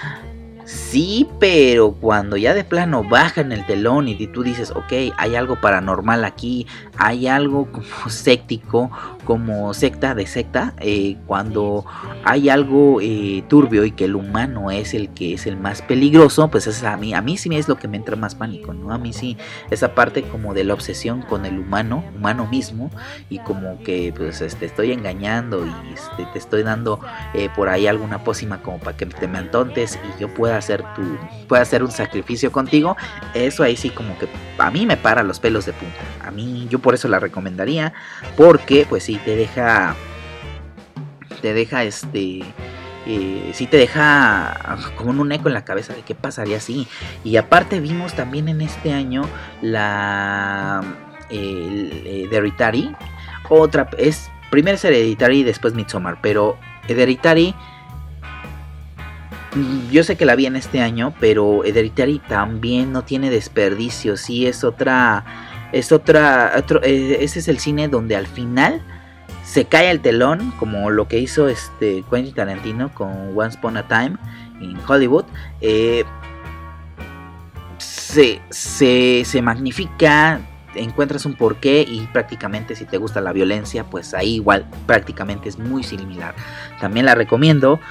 Sí, pero cuando ya de plano bajan el telón y tú dices, ok, hay algo paranormal aquí, hay algo como séctico, como secta de secta, eh, cuando hay algo eh, turbio y que el humano es el que es el más peligroso, pues es a mí, a mí sí es lo que me entra más pánico, ¿no? A mí sí, esa parte como de la obsesión con el humano, humano mismo, y como que pues te este, estoy engañando y este, te estoy dando eh, por ahí alguna pócima como para que te me antontes y yo pueda hacer tu, pueda hacer un sacrificio contigo. Eso ahí sí como que a mí me para los pelos de punta. A mí, yo por eso la recomendaría, porque pues sí te deja, te deja este, eh, sí te deja como un eco en la cabeza de qué pasaría así. Y aparte vimos también en este año la el, el Hereditary, otra es primero es Hereditary y después Midsommar, pero Hereditary, yo sé que la vi en este año, pero Hereditary también no tiene desperdicio. Sí, es otra, es otra, otro, eh, ese es el cine donde al final se cae el telón, como lo que hizo este Quentin Tarantino con Once Upon a Time en Hollywood. Eh, se, se, se magnifica, encuentras un porqué y prácticamente si te gusta la violencia, pues ahí igual prácticamente es muy similar. También la recomiendo.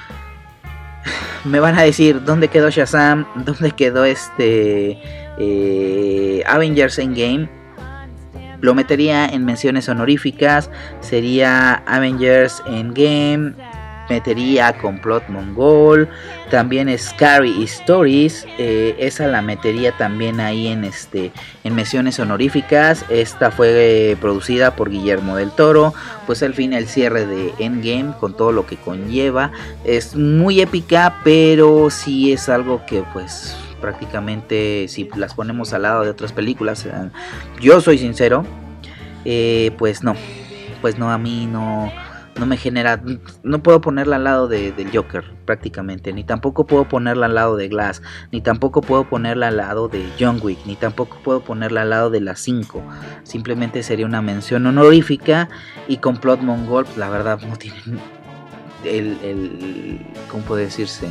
Me van a decir, ¿dónde quedó Shazam? ¿Dónde quedó este eh, Avengers Endgame? Lo metería en menciones honoríficas. Sería Avengers Endgame, metería Complot Mongol, también Scary Stories, eh, esa la metería también ahí en este en menciones honoríficas. Esta fue eh, producida por Guillermo del Toro, pues al fin el cierre de Endgame con todo lo que conlleva, es muy épica, pero sí es algo que pues prácticamente si las ponemos al lado de otras películas, eh, yo soy sincero, eh, pues no, pues no, a mí no no me genera, no puedo ponerla al lado de, del Joker prácticamente, ni tampoco puedo ponerla al lado de Glass, ni tampoco puedo ponerla al lado de John Wick, ni tampoco puedo ponerla al lado de las cinco. Simplemente sería una mención honorífica. Y Complot Mongol, pues, la verdad no tiene el, el, ¿cómo puede decirse?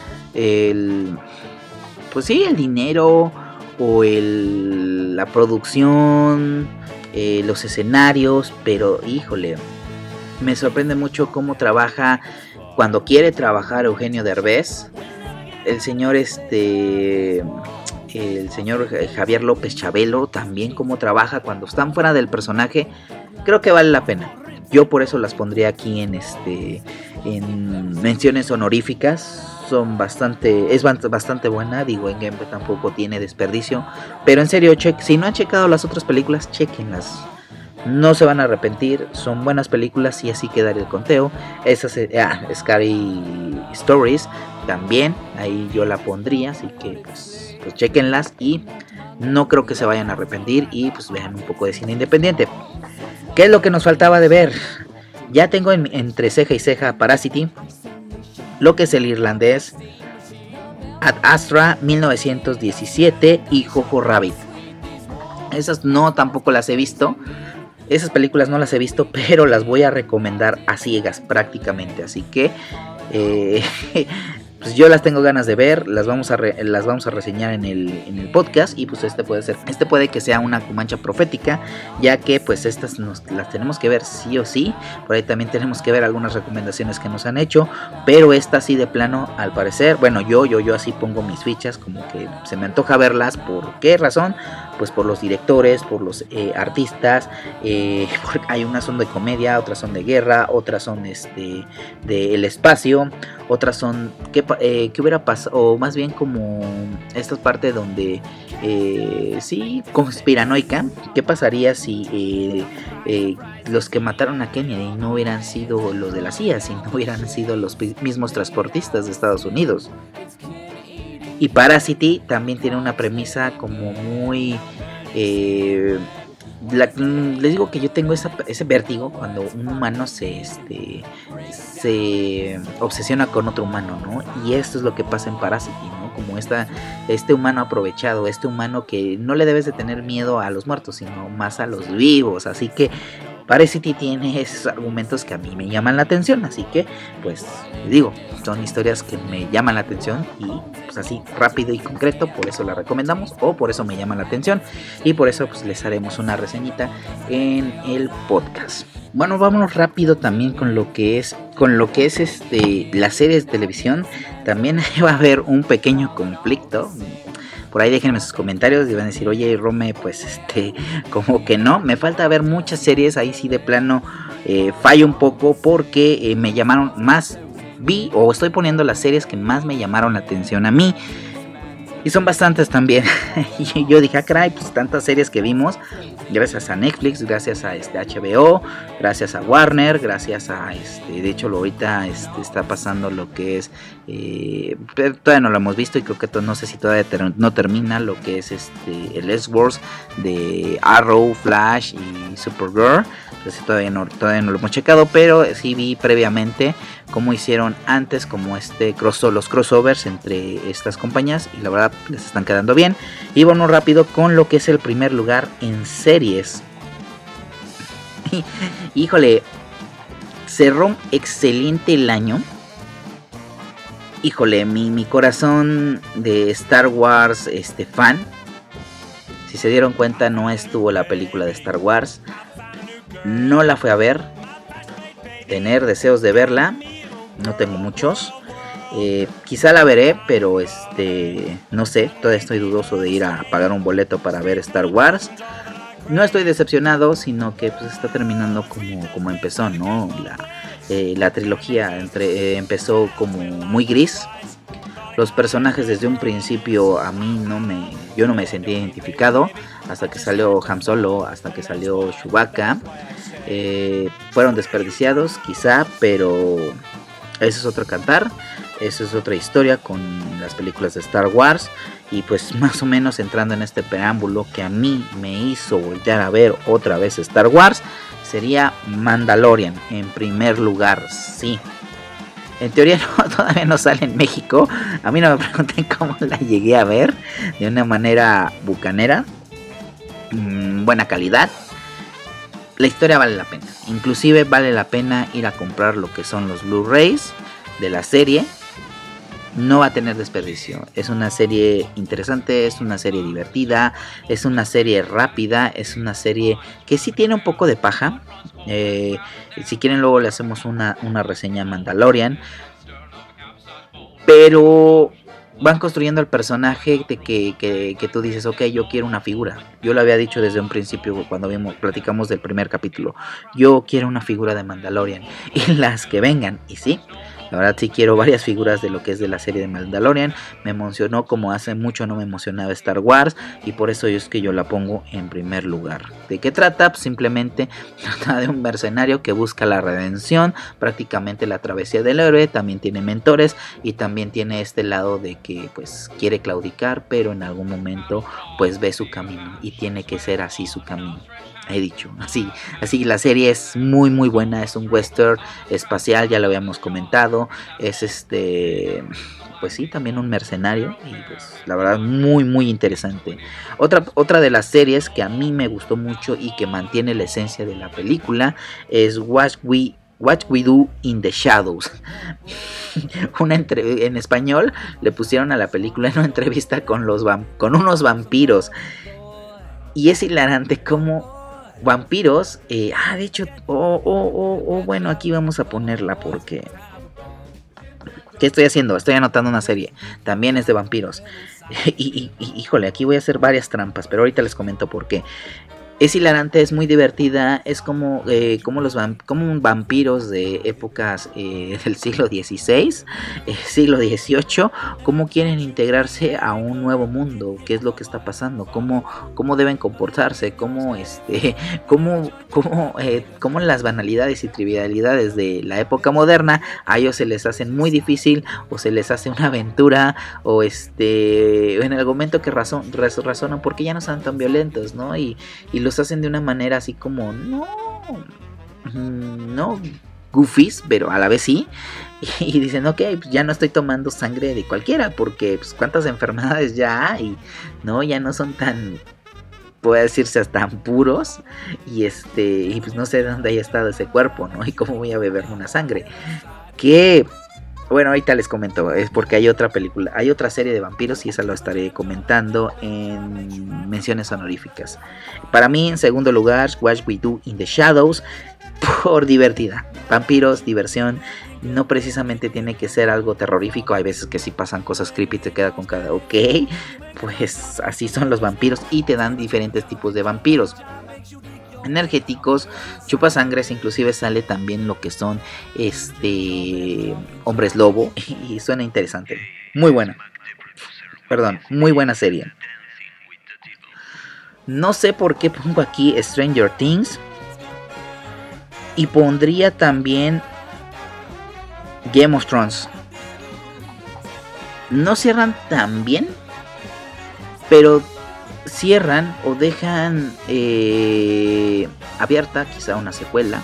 El, pues sí, el dinero o el, la producción, eh, los escenarios, pero híjole, me sorprende mucho cómo trabaja, cuando quiere trabajar Eugenio Derbez, el señor este, el señor Javier López Chabelo, también cómo trabaja cuando están fuera del personaje. Creo que vale la pena. Yo por eso las pondría aquí en este, en menciones honoríficas. Son bastante, es bastante buena. Digo, en Game tampoco tiene desperdicio, pero en serio, check, si no han checado las otras películas, chequenlas. No se van a arrepentir, son buenas películas y así quedaría el conteo. Esa se, ah, Scary Stories también, ahí yo la pondría, así que pues, pues chequenlas y no creo que se vayan a arrepentir y pues vean un poco de cine independiente. ¿Qué es lo que nos faltaba de ver? Ya tengo en, entre ceja y ceja Parasite, lo que es El Irlandés, Ad Astra mil novecientos diecisiete y Jojo Rabbit. Esas no tampoco las he visto. Esas películas no las he visto, pero las voy a recomendar a ciegas prácticamente. Así que Eh, pues yo las tengo ganas de ver, las vamos a re, las vamos a reseñar en el, en el podcast. Y pues este puede ser, este puede que sea una Cumancha profética, ya que pues estas nos, las tenemos que ver sí o sí. Por ahí también tenemos que ver algunas recomendaciones que nos han hecho, pero esta sí de plano, al parecer, bueno, yo, yo, yo así pongo mis fichas, como que se me antoja verlas. ¿Por qué razón? Pues por los directores, por los eh, artistas. eh, Hay unas son de comedia, otras son de guerra, otras son este del espacio, otras son qué, eh, qué hubiera pasado, o más bien como esta parte donde eh, sí, conspiranoica. ¿Qué pasaría si eh, eh, los que mataron a Kennedy no hubieran sido los de la C I A, si no hubieran sido los mismos transportistas de Estados Unidos? Y Parasite también tiene una premisa como muy... Eh, la, les digo que yo tengo esa, ese vértigo cuando un humano se, este, se obsesiona con otro humano, ¿no? Y esto es lo que pasa en Parasite, ¿no? Como esta, este humano aprovechado, este humano que no le debes de tener miedo a los muertos, sino más a los vivos. Así que Parasite tiene esos argumentos que a mí me llaman la atención, así que pues digo, son historias que me llaman la atención y pues así rápido y concreto, por eso la recomendamos, o por eso me llama la atención, y por eso pues les haremos una reseñita en el podcast. Bueno, vámonos rápido también con lo que es con lo que es este las series de televisión. También va a haber un pequeño conflicto. Por ahí déjenme sus comentarios y van a decir, oye Rome, pues este, como que no, me falta ver muchas series, ahí sí de plano eh, fallo un poco porque eh, me llamaron más, vi o estoy poniendo las series que más me llamaron la atención a mí. Y son bastantes también. Y yo dije, ah, caray, pues tantas series que vimos. Gracias a Netflix, gracias a este H B O, gracias a Warner, gracias a este. De hecho, ahorita este, está pasando lo que es. Eh, todavía no lo hemos visto y creo que to, no sé si todavía ter, no termina lo que es este el S-Wars de Arrow, Flash y Supergirl. Entonces todavía no, todavía no lo hemos checado, pero sí vi previamente cómo hicieron antes como este cross, los crossovers entre estas compañías y la verdad les están quedando bien. Y bueno, rápido con lo que es el primer lugar en series. Híjole, cerró excelente el año. Híjole, mi, mi corazón de Star Wars este fan. Si se dieron cuenta, no estuvo la película de Star Wars. No la fui a ver. Tener deseos de verla, no tengo muchos. Eh, quizá la veré, pero este, no sé, todavía estoy dudoso de ir a pagar un boleto para ver Star Wars. No estoy decepcionado, sino que pues, está terminando como, como empezó, ¿no? La, eh, la trilogía entre, eh, empezó como muy gris. Los personajes desde un principio a mí no me, yo no me sentí identificado hasta que salió Han Solo, hasta que salió Chewbacca. Eh, fueron desperdiciados quizá, pero eso es otro cantar, eso es otra historia con las películas de Star Wars. Y pues más o menos entrando en este preámbulo que a mí me hizo voltear a ver otra vez Star Wars, sería Mandalorian en primer lugar, sí. En teoría no, todavía no sale en México. A mí no me pregunten cómo la llegué a ver. De una manera bucanera. Mmm, buena calidad. La historia vale la pena. Inclusive vale la pena ir a comprar lo que son los Blu-rays de la serie. No va a tener desperdicio. Es una serie interesante, es una serie divertida, es una serie rápida, es una serie que sí tiene un poco de paja. Eh, si quieren luego le hacemos una, una reseña a Mandalorian. Pero van construyendo el personaje de que, que, que tú dices, ok, yo quiero una figura. Yo lo había dicho desde un principio cuando vimos, platicamos del primer capítulo. Yo quiero una figura de Mandalorian. Y las que vengan, y sí. La verdad sí quiero varias figuras de lo que es de la serie de Mandalorian. Me emocionó como hace mucho no me emocionaba Star Wars. Y por eso es que yo la pongo en primer lugar. ¿De qué trata? Pues simplemente trata de un mercenario que busca la redención. Prácticamente la travesía del héroe. También tiene mentores. Y también tiene este lado de que pues quiere claudicar. Pero en algún momento pues ve su camino. Y tiene que ser así su camino. He dicho, así, así la serie es muy muy buena, es un western espacial, ya lo habíamos comentado, es este, pues sí, también un mercenario y pues la verdad muy muy interesante. Otra, otra de las series que a mí me gustó mucho y que mantiene la esencia de la película es What We What We Do in the Shadows. Una entre- en español le pusieron a la película una entrevista con, los vam- con unos vampiros. Y es hilarante como vampiros. Eh, ah, de hecho, oh, oh, oh, oh, bueno, aquí vamos a ponerla porque... ¿Qué estoy haciendo? Estoy anotando una serie. También es de vampiros. y, y, y híjole, aquí voy a hacer varias trampas, pero ahorita les comento por qué. Es hilarante, es muy divertida, es como, eh, como los vamp- como vampiros de épocas eh, del siglo dieciséis, eh, siglo dieciocho, cómo quieren integrarse a un nuevo mundo, qué es lo que está pasando, cómo, cómo deben comportarse, cómo, este, cómo, cómo, eh, cómo las banalidades y trivialidades de la época moderna a ellos se les hacen muy difícil o se les hace una aventura o este, en el momento que razon, raz, razonan porque ya no son tan violentos, ¿no? Y, y los hacen de una manera así como no no goofies, pero a la vez sí, y dicen ok, pues ya no estoy tomando sangre de cualquiera porque pues cuántas enfermedades ya hay, no, ya no son tan, puede decirse hasta puros, y este y pues no sé de dónde haya estado ese cuerpo, no, y cómo voy a beberme una sangre que... Bueno, ahorita les comento, es porque hay otra película, hay otra serie de vampiros y esa lo estaré comentando en menciones honoríficas. Para mí, en segundo lugar, What We Do in the Shadows, por divertida. Vampiros, diversión, no precisamente tiene que ser algo terrorífico, hay veces que sí pasan cosas creepy y te queda con cada, ok, pues así son los vampiros y te dan diferentes tipos de vampiros. Energéticos, chupasangres, inclusive sale también lo que son este hombres lobo y suena interesante, muy buena, perdón, muy buena serie. No sé por qué pongo aquí Stranger Things y pondría también Game of Thrones. No cierran tan bien, pero cierran o dejan eh, abierta quizá una secuela,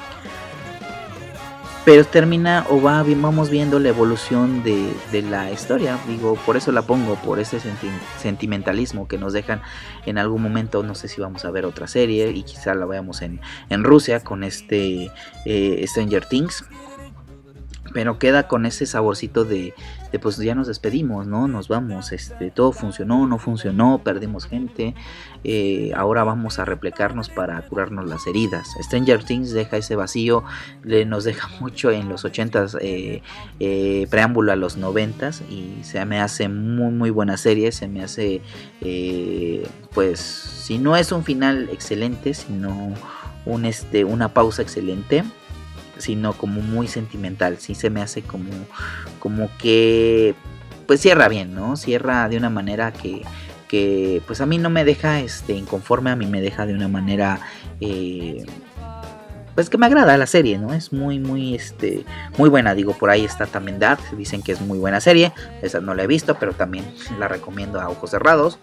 pero termina o va, vamos viendo la evolución de, de la historia, digo, por eso la pongo, por ese senti- sentimentalismo que nos dejan en algún momento. No sé si vamos a ver otra serie y quizá la veamos en, en Rusia con este eh, Stranger Things, pero queda con ese saborcito de, de pues ya nos despedimos, ¿no? Nos vamos, este, todo funcionó, no funcionó, perdimos gente, eh, ahora vamos a replecarnos para curarnos las heridas. Stranger Things deja ese vacío, le, nos deja mucho en los ochentas, eh, eh, preámbulo a los noventas, y se me hace muy muy buena serie, se me hace, eh, pues, si no es un final excelente, sino un, este, una pausa excelente, sino como muy sentimental, sí se me hace como, como que pues cierra bien, ¿no? Cierra de una manera que, que pues a mí no me deja este, inconforme, a mí me deja de una manera eh, pues que me agrada la serie, ¿no? Es muy muy este muy buena, digo, por ahí está también Dark, dicen que es muy buena serie, esa no la he visto, pero también la recomiendo a ojos cerrados.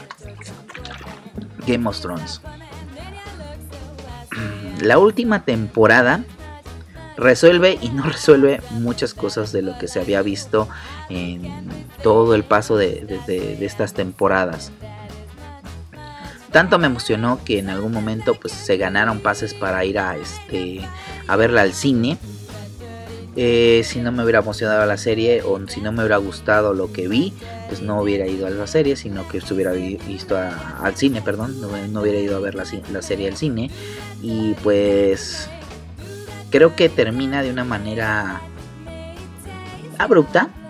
Game of Thrones. La última temporada resuelve y no resuelve muchas cosas de lo que se había visto en todo el paso de, de, de, de estas temporadas. Tanto me emocionó que en algún momento pues se ganaron pases para ir a este a verla al cine. Eh, si no me hubiera emocionado la serie o si no me hubiera gustado lo que vi, pues no hubiera ido a la serie, sino que se hubiera visto a, al cine, perdón, no, no hubiera ido a ver la, la serie al cine. Y pues creo que termina de una manera abrupta,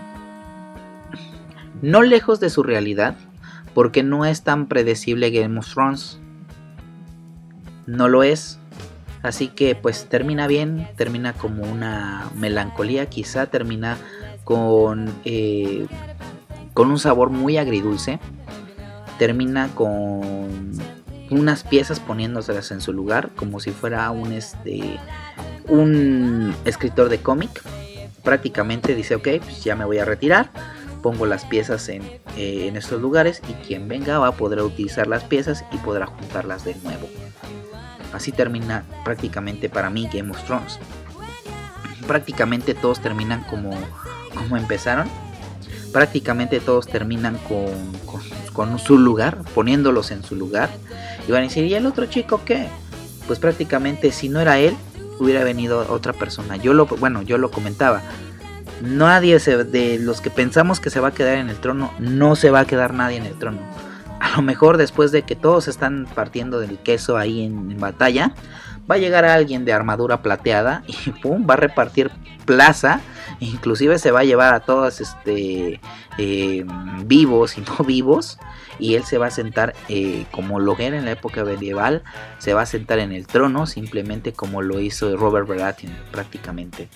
no lejos de su realidad, porque no es tan predecible Game of Thrones, no lo es, así que pues termina bien, termina como una melancolía, quizá termina con, eh, con un sabor muy agridulce, termina con unas piezas poniéndoselas en su lugar, como si fuera un este un escritor de cómic. Prácticamente dice, ok, pues ya me voy a retirar, pongo las piezas en, eh, en estos lugares y quien venga va a poder utilizar las piezas y podrá juntarlas de nuevo. Así termina prácticamente para mí Game of Thrones. Prácticamente todos terminan como, como empezaron. Prácticamente todos terminan con, con, con su lugar, poniéndolos en su lugar. Y van a decir, ¿y el otro chico qué? Pues prácticamente si no era él, hubiera venido otra persona. Yo lo, bueno, yo lo comentaba. Nadie se, de los que pensamos que se va a quedar en el trono, no se va a quedar nadie en el trono. A lo mejor después de que todos están partiendo del queso ahí en, en batalla, va a llegar alguien de armadura plateada y pum, va a repartir plaza. Inclusive se va a llevar a todos este, eh, vivos y no vivos. Y él se va a sentar eh, como lo era en la época medieval. Se va a sentar en el trono simplemente como lo hizo Robert Baratheon prácticamente.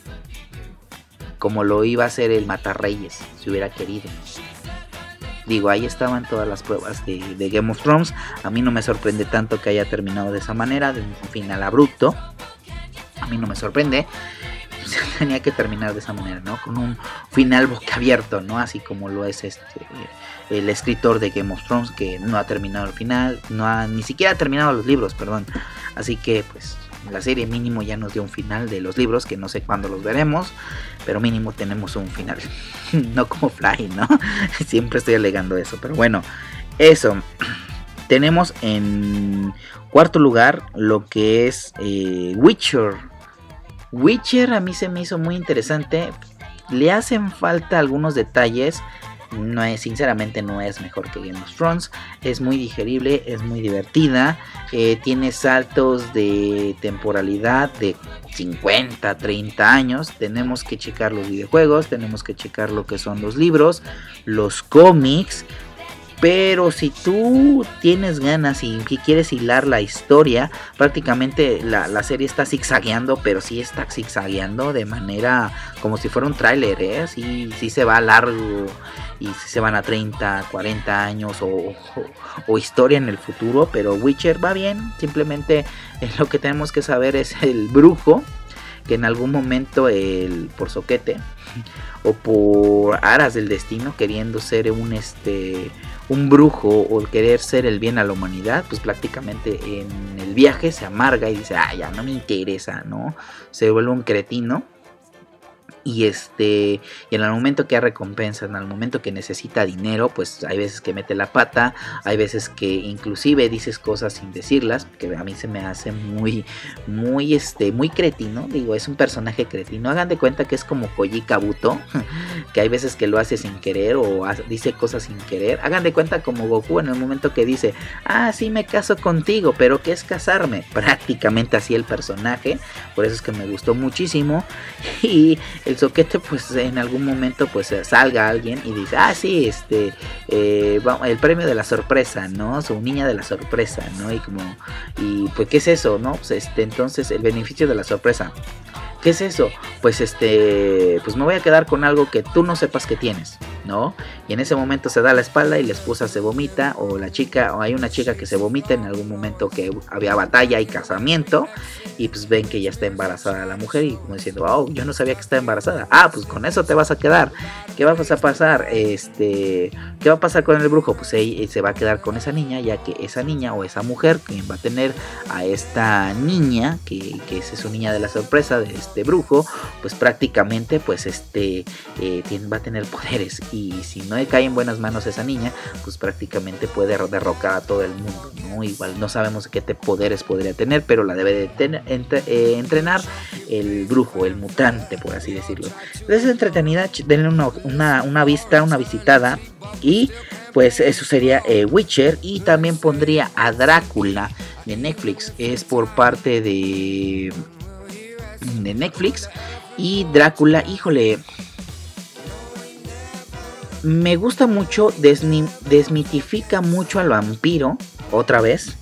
Como lo iba a hacer el Matarreyes si hubiera querido. Digo, ahí estaban todas las pruebas de, de Game of Thrones. A mí no me sorprende tanto que haya terminado de esa manera, de un final abrupto. A mí no me sorprende. Tenía que terminar de esa manera, ¿no? Con un final boquiabierto, ¿no? Así como lo es este el escritor de Game of Thrones, que no ha terminado el final, no ha ni siquiera terminado los libros, perdón. Así que, pues, la serie mínimo ya nos dio un final de los libros, que no sé cuándo los veremos, pero mínimo tenemos un final. No como Fly, ¿no? Siempre estoy alegando eso, pero bueno, eso. Tenemos en cuarto lugar lo que es eh, Witcher. Witcher a mí se me hizo muy interesante. Le hacen falta algunos detalles. No es, sinceramente no es mejor que Game of Thrones. Es muy digerible, es muy divertida. Eh, tiene saltos de temporalidad de cincuenta, treinta años. Tenemos que checar los videojuegos, tenemos que checar lo que son los libros, los cómics. Pero si tú tienes ganas y quieres hilar la historia, prácticamente la, la serie está zigzagueando, pero sí está zigzagueando de manera como si fuera un tráiler, ¿eh? Sí, sí se va largo y sí se van a treinta, cuarenta años o, o, o historia en el futuro, pero Witcher va bien. Simplemente eh, lo que tenemos que saber es el brujo, que en algún momento el, por soquete o por aras del destino, queriendo ser un este un brujo o querer ser el bien a la humanidad, pues prácticamente en el viaje se amarga y dice, ah, ya no me interesa, ¿no? Se vuelve un cretino. Y este y en el momento que hay recompensa, en el momento que necesita dinero, pues hay veces que mete la pata, hay veces que inclusive dices cosas sin decirlas, que a mí se me hace muy muy este muy cretino. Digo, es un personaje cretino. Hagan de cuenta que es como Koji Kabuto, que hay veces que lo hace sin querer o hace, dice cosas sin querer. Hagan de cuenta como Goku en el momento que dice, ah, sí me caso contigo, pero ¿qué es casarme? Prácticamente así el personaje. Por eso es que me gustó muchísimo. Y el soquete, pues en algún momento pues salga alguien y dice, ah, sí, este eh, el premio de la sorpresa, ¿no? Su niña de la sorpresa, ¿no? Y como, y pues, ¿qué es eso, no? Pues este, entonces, el beneficio de la sorpresa, ¿qué es eso? Pues este, pues me voy a quedar con algo que tú no sepas que tienes, ¿no? Y en ese momento se da la espalda y la esposa se vomita, o la chica, o hay una chica que se vomita en algún momento que había batalla y casamiento, y pues ven que ya está embarazada la mujer, y como diciendo, oh, yo no sabía que está embarazada. Ah, pues con eso te vas a quedar. ¿Qué va a pasar? Este, ¿qué va a pasar con el brujo? Pues ella se va a quedar con esa niña, ya que esa niña o esa mujer que va a tener a esta niña, que, que es su niña de la sorpresa de este brujo, pues prácticamente pues este eh, tiene, va a tener poderes, y si no le cae en buenas manos esa niña, pues prácticamente puede derrocar a todo el mundo, ¿no? Igual no sabemos qué te poderes podría tener, pero la debe de tener, entre, eh, entrenar el brujo, el mutante, por así decirlo. Es entretenida, denle una, una, una vista, una visitada, y pues eso sería eh, Witcher. Y también pondría a Drácula de Netflix, es por parte de de Netflix. Y Drácula, híjole, me gusta mucho, desmi- desmitifica mucho al vampiro otra vez,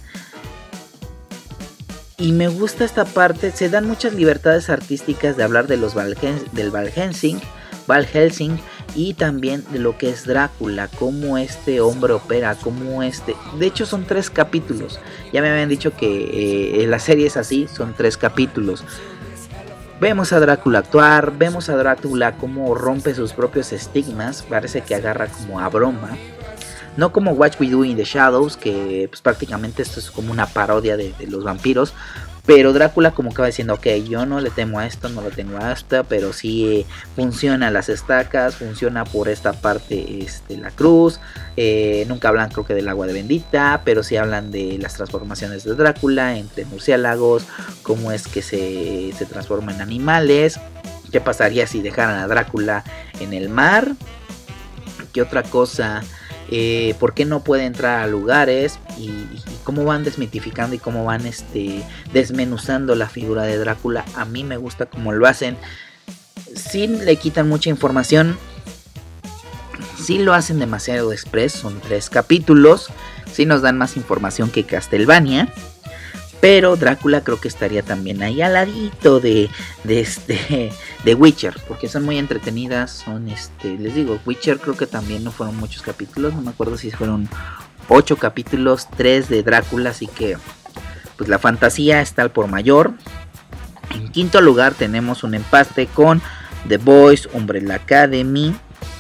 y me gusta esta parte. Se dan muchas libertades artísticas de hablar de los Valhen- del Val Helsing, Val Helsing, y también de lo que es Drácula, cómo este hombre opera, cómo este, de hecho son tres capítulos, ya me habían dicho que eh, la serie es así, son tres capítulos. Vemos a Drácula actuar, vemos a Drácula cómo rompe sus propios estigmas, parece que agarra como a broma. No como What We Do in the Shadows, que pues prácticamente esto es como una parodia de, de los vampiros, Pero Drácula como que va diciendo, ok, yo no le temo a esto, no lo tengo a esto, pero sí eh, funciona las estacas, funciona por esta parte este, la cruz. Eh, nunca hablan creo que del agua de bendita, pero sí hablan de las transformaciones de Drácula entre murciélagos, cómo es que se, se transforma en animales, qué pasaría si dejaran a Drácula en el mar, qué otra cosa... Eh, por qué no puede entrar a lugares y, y cómo van desmitificando y cómo van este, desmenuzando la figura de Drácula. A mí me gusta cómo lo hacen. Sí le quitan mucha información, sí lo hacen demasiado express, son tres capítulos, sí nos dan más información que Castlevania. Pero Drácula creo que estaría también ahí al ladito de, de este de Witcher, porque son muy entretenidas, son este, les digo, Witcher creo que también no fueron muchos capítulos, no me acuerdo si fueron ocho capítulos, tres de Drácula, así que pues la fantasía está al por mayor. En quinto lugar tenemos un empate con The Boys, Umbrella Academy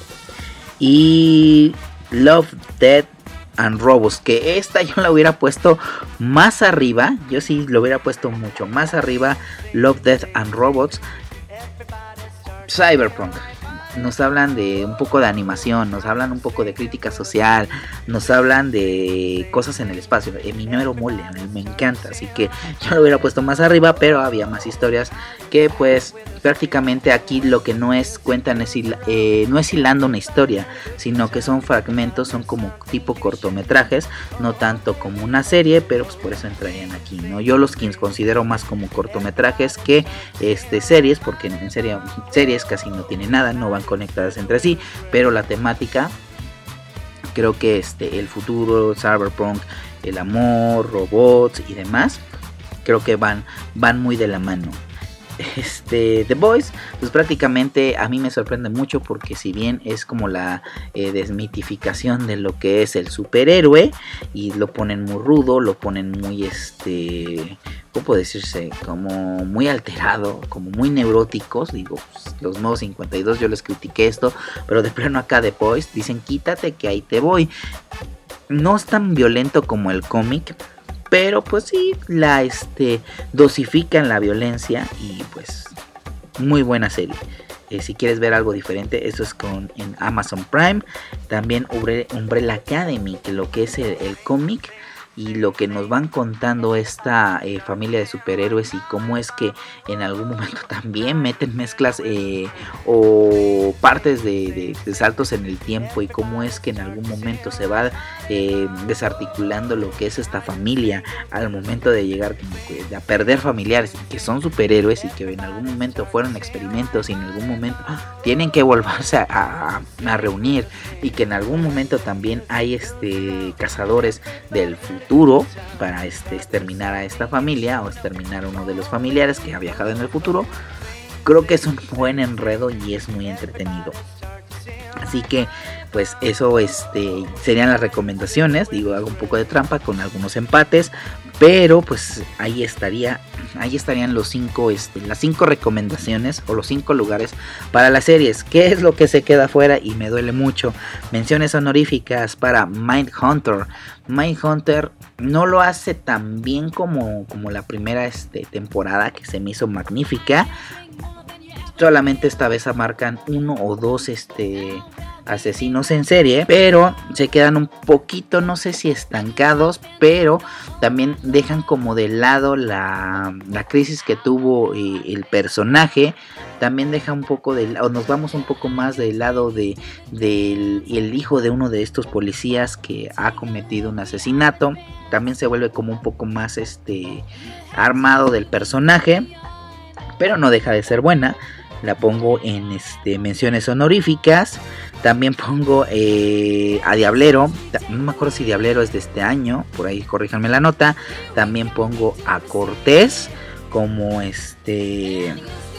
y Love, Death and Robots, que esta yo la hubiera puesto más arriba, yo sí lo hubiera puesto mucho más arriba. Love, Death and Robots. Cyberpunk, nos hablan de un poco de animación, nos hablan un poco de crítica social, nos hablan de cosas en el espacio. En mi mero mole, a mí me encanta, así que yo lo hubiera puesto más arriba, pero había más historias que pues prácticamente aquí lo que no es cuentan es hil- eh, no es hilando una historia, sino que son fragmentos, son como tipo cortometrajes, no tanto como una serie, pero pues por eso entrarían aquí, ¿no? Yo los quins considero más como cortometrajes que este series, porque en serie, series casi no tienen nada, no van conectadas entre sí, pero la temática, creo que este el futuro, Cyberpunk, el amor, robots y demás, creo que van van muy de la mano. Este, The Boys, pues prácticamente a mí me sorprende mucho porque si bien es como la eh, desmitificación de lo que es el superhéroe y lo ponen muy rudo, lo ponen muy este, ¿cómo puede decirse? Como muy alterado, como muy neuróticos, digo, pues, los nuevos cincuenta y dos yo les critiqué esto, pero de plano acá The Boys dicen quítate que ahí te voy. No es tan violento como el cómic, pero pues sí, la este, dosifican la violencia y pues muy buena serie. Eh, si quieres ver algo diferente, eso es con en Amazon Prime. También Umbrella Academy, que lo que es el, el cómic y lo que nos van contando esta eh, familia de superhéroes y cómo es que en algún momento también meten mezclas eh, o partes de, de, de saltos en el tiempo y cómo es que en algún momento se va eh, desarticulando lo que es esta familia al momento de llegar como que a perder familiares que son superhéroes y que en algún momento fueron experimentos y en algún momento tienen que volverse a, a, a reunir y que en algún momento también hay este cazadores del futuro para este, exterminar a esta familia o exterminar a uno de los familiares que ha viajado en el futuro. Creo que es un buen enredo y es muy entretenido. Así que pues eso este, serían las recomendaciones. Digo, hago un poco de trampa con algunos empates, pero pues ahí estaría, ahí estarían los cinco, este, las cinco recomendaciones o los cinco lugares para las series. ¿Qué es lo que se queda fuera? Y me duele mucho. Menciones honoríficas para Mindhunter. Mindhunter no lo hace tan bien como, como la primera este, temporada, que se me hizo magnífica. Solamente esta vez amarcan uno o dos este, asesinos en serie, pero se quedan un poquito, no sé si estancados, pero también dejan como de lado la, la crisis que tuvo eh, el personaje. También deja un poco de, o nos vamos un poco más del lado de del el hijo de uno de estos policías que ha cometido un asesinato. También se vuelve como un poco más este armado del personaje, pero no deja de ser buena. La pongo en este, menciones honoríficas. También pongo eh, a Diablero. No me acuerdo si Diablero es de este año. Por ahí corríjanme la nota. También pongo a Cortés como este...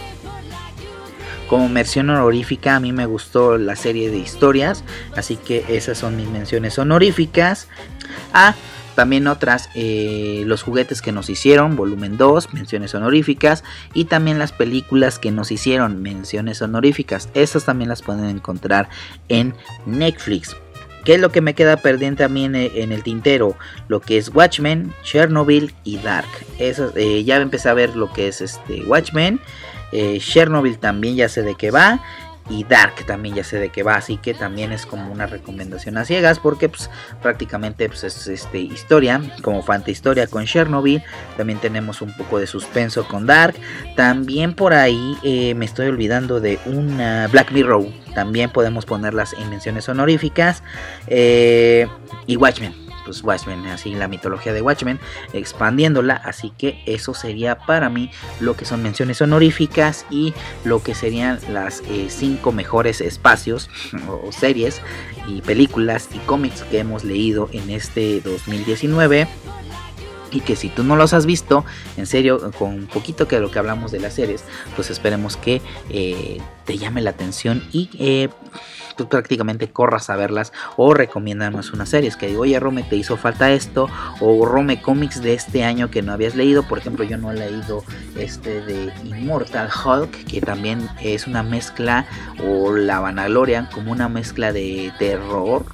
como mención honorífica. A mí me gustó la serie de historias, así que esas son mis menciones honoríficas. Ah, también otras, eh, los juguetes que nos hicieron, volumen dos, menciones honoríficas. Y también las películas que nos hicieron, menciones honoríficas. Estas también las pueden encontrar en Netflix. ¿Qué es lo que me queda pendiente a mí en el, en el tintero? Lo que es Watchmen, Chernobyl y Dark. Eso, eh, ya empecé a ver lo que es este Watchmen. eh, Chernobyl también ya sé de qué va. Y Dark también ya sé de qué va, así que también es como una recomendación a ciegas, porque pues prácticamente pues, es este, historia, como fantahistoria con Chernobyl. También tenemos un poco de suspenso con Dark. También por ahí eh, me estoy olvidando de una Black Mirror. También podemos ponerlas en menciones honoríficas. eh, Y Watchmen. Pues Watchmen, así la mitología de Watchmen, expandiéndola, así que eso sería para mí lo que son menciones honoríficas y lo que serían las eh, cinco mejores espacios o, o series y películas y cómics que hemos leído en este dos mil diecinueve. Y que si tú no los has visto, en serio, con un poquito que de lo que hablamos de las series, pues esperemos que eh, te llame la atención y eh, tú prácticamente corras a verlas o recomiéndanos unas series. Que digo, oye Rome, te hizo falta esto, o Rome, cómics de este año que no habías leído. Por ejemplo, yo no he leído este de Immortal Hulk, que también es una mezcla, o la vanaglorian como una mezcla de terror.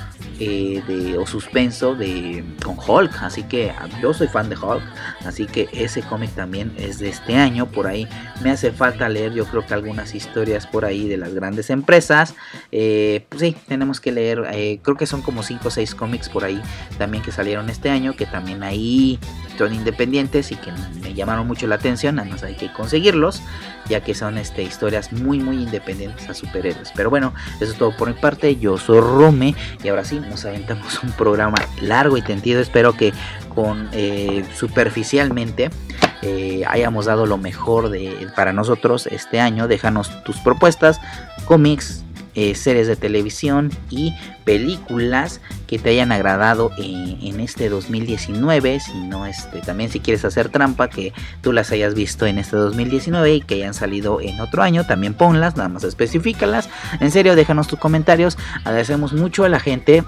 Eh, de, o suspenso de con Hulk, así que yo soy fan de Hulk, así que ese cómic también es de este año. Por ahí me hace falta leer, yo creo que algunas historias por ahí de las grandes empresas. eh, pues sí, tenemos que leer, eh, creo que son como cinco o seis cómics por ahí también que salieron este año, que también ahí son independientes y que me llamaron mucho la atención. Nada más hay que conseguirlos, ya que son este, historias muy muy independientes a superhéroes. Pero bueno, eso es todo por mi parte. Yo soy Rome y ahora sí nos aventamos un programa largo y tendido. Espero que con eh, superficialmente eh, hayamos dado lo mejor de, para nosotros este año. Déjanos tus propuestas, cómics, eh, series de televisión y películas que te hayan agradado en, en este dos mil diecinueve. Si no, este, también si quieres hacer trampa, que tú las hayas visto en este dos mil diecinueve y que hayan salido en otro año, también ponlas, nada más especifícalas. En serio, déjanos tus comentarios. Agradecemos mucho a la gente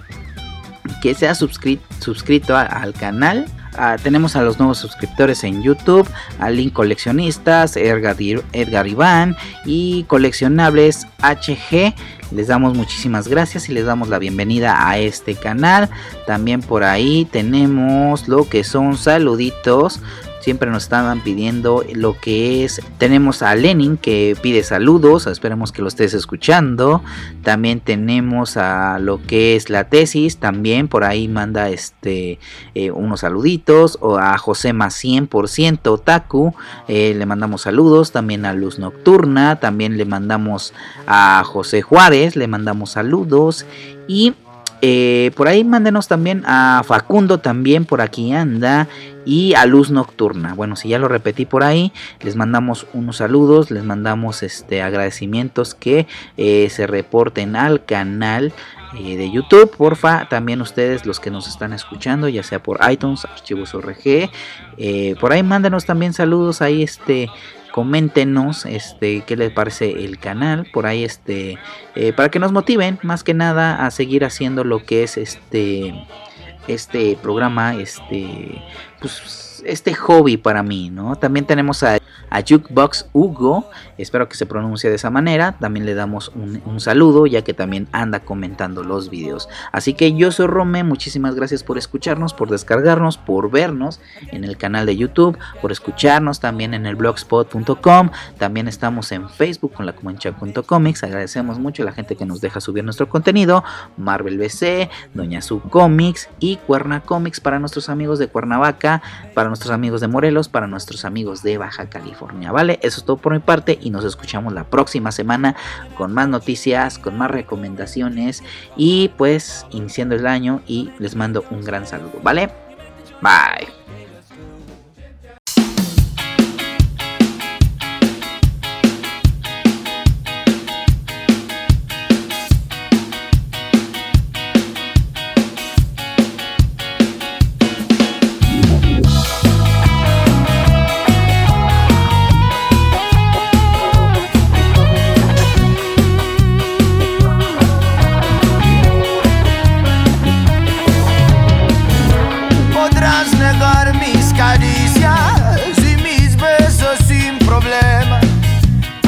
que se ha suscrito, suscrito a, al canal. Uh, tenemos a los nuevos suscriptores en YouTube, a Link Coleccionistas, Edgar, Edgar Iván y Coleccionables H G. Les damos muchísimas gracias y les damos la bienvenida a este canal. También por ahí tenemos lo que son saluditos. Siempre nos estaban pidiendo lo que es. Tenemos a Lenin que pide saludos. Esperemos que lo estés escuchando. También tenemos a lo que es la tesis. También por ahí manda este eh, unos saluditos. O a Josema cien por ciento Otaku. Eh, le mandamos saludos. También a Luz Nocturna. También le mandamos a José Juárez. Le mandamos saludos. Y Eh, por ahí mándenos también a Facundo, también por aquí anda, y a Luz Nocturna. Bueno, si ya lo repetí por ahí, les mandamos unos saludos, les mandamos este agradecimientos que eh, se reporten al canal eh, de YouTube, porfa. También ustedes, los que nos están escuchando, ya sea por iTunes, Archivos O R G, eh, por ahí mándenos también saludos ahí, este... coméntenos este qué les parece el canal por ahí, este eh, para que nos motiven más que nada a seguir haciendo lo que es este este programa, este pues este hobby para mí, ¿no? También tenemos a, a Jukebox Hugo, espero que se pronuncie de esa manera. También le damos un, un saludo, ya que también anda comentando los videos. Así que yo soy Rome, muchísimas gracias por escucharnos, por descargarnos, por vernos en el canal de YouTube, por escucharnos también en el blogspot punto com. También estamos en Facebook con la Cumancha punto comics. Agradecemos mucho a la gente que nos deja subir nuestro contenido. Marvel B C, Doña Su Comics y Cuerna Comics para nuestros amigos de Cuernavaca, para nuestros amigos de Morelos, para nuestros amigos de Baja California, ¿vale? Eso es todo por mi parte y nos escuchamos la próxima semana con más noticias, con más recomendaciones y pues iniciando el año, y les mando un gran saludo, ¿vale? Bye.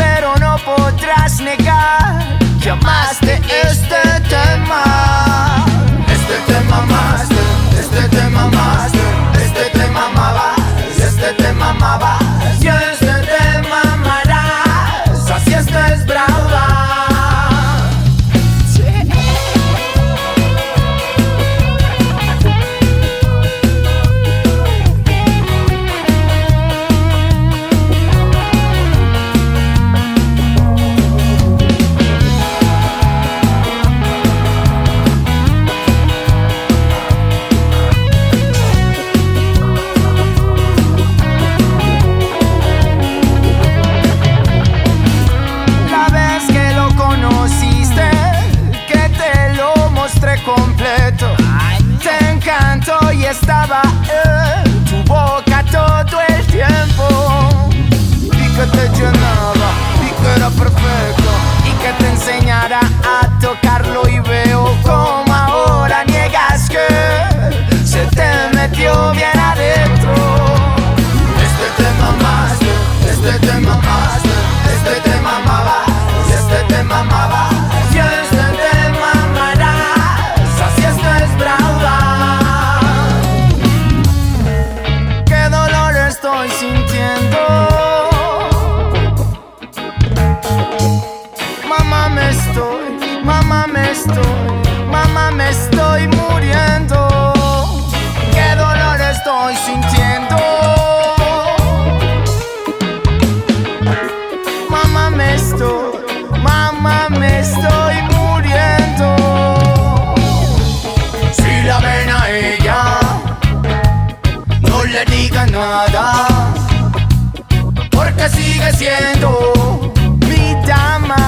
Llamaste este tema. amaba en tu boca todo el tiempo, y que te llenaba y que era perfecto, y que te enseñara a tocarlo, y veo como ahora niegas que se te metió bien adentro. Este te mamaste, este te mamaste, este te mamaba, y este te mamaba, y este te mamarás, así esto es brava. Qué dolor estoy sintiendo, mamá me estoy, mamá me estoy, mamá me estoy muriendo. Qué dolor estoy sintiendo, mamá me estoy, mamá me estoy muriendo. Si la ven a ella, no le diga nada, porque sigue siendo mi dama.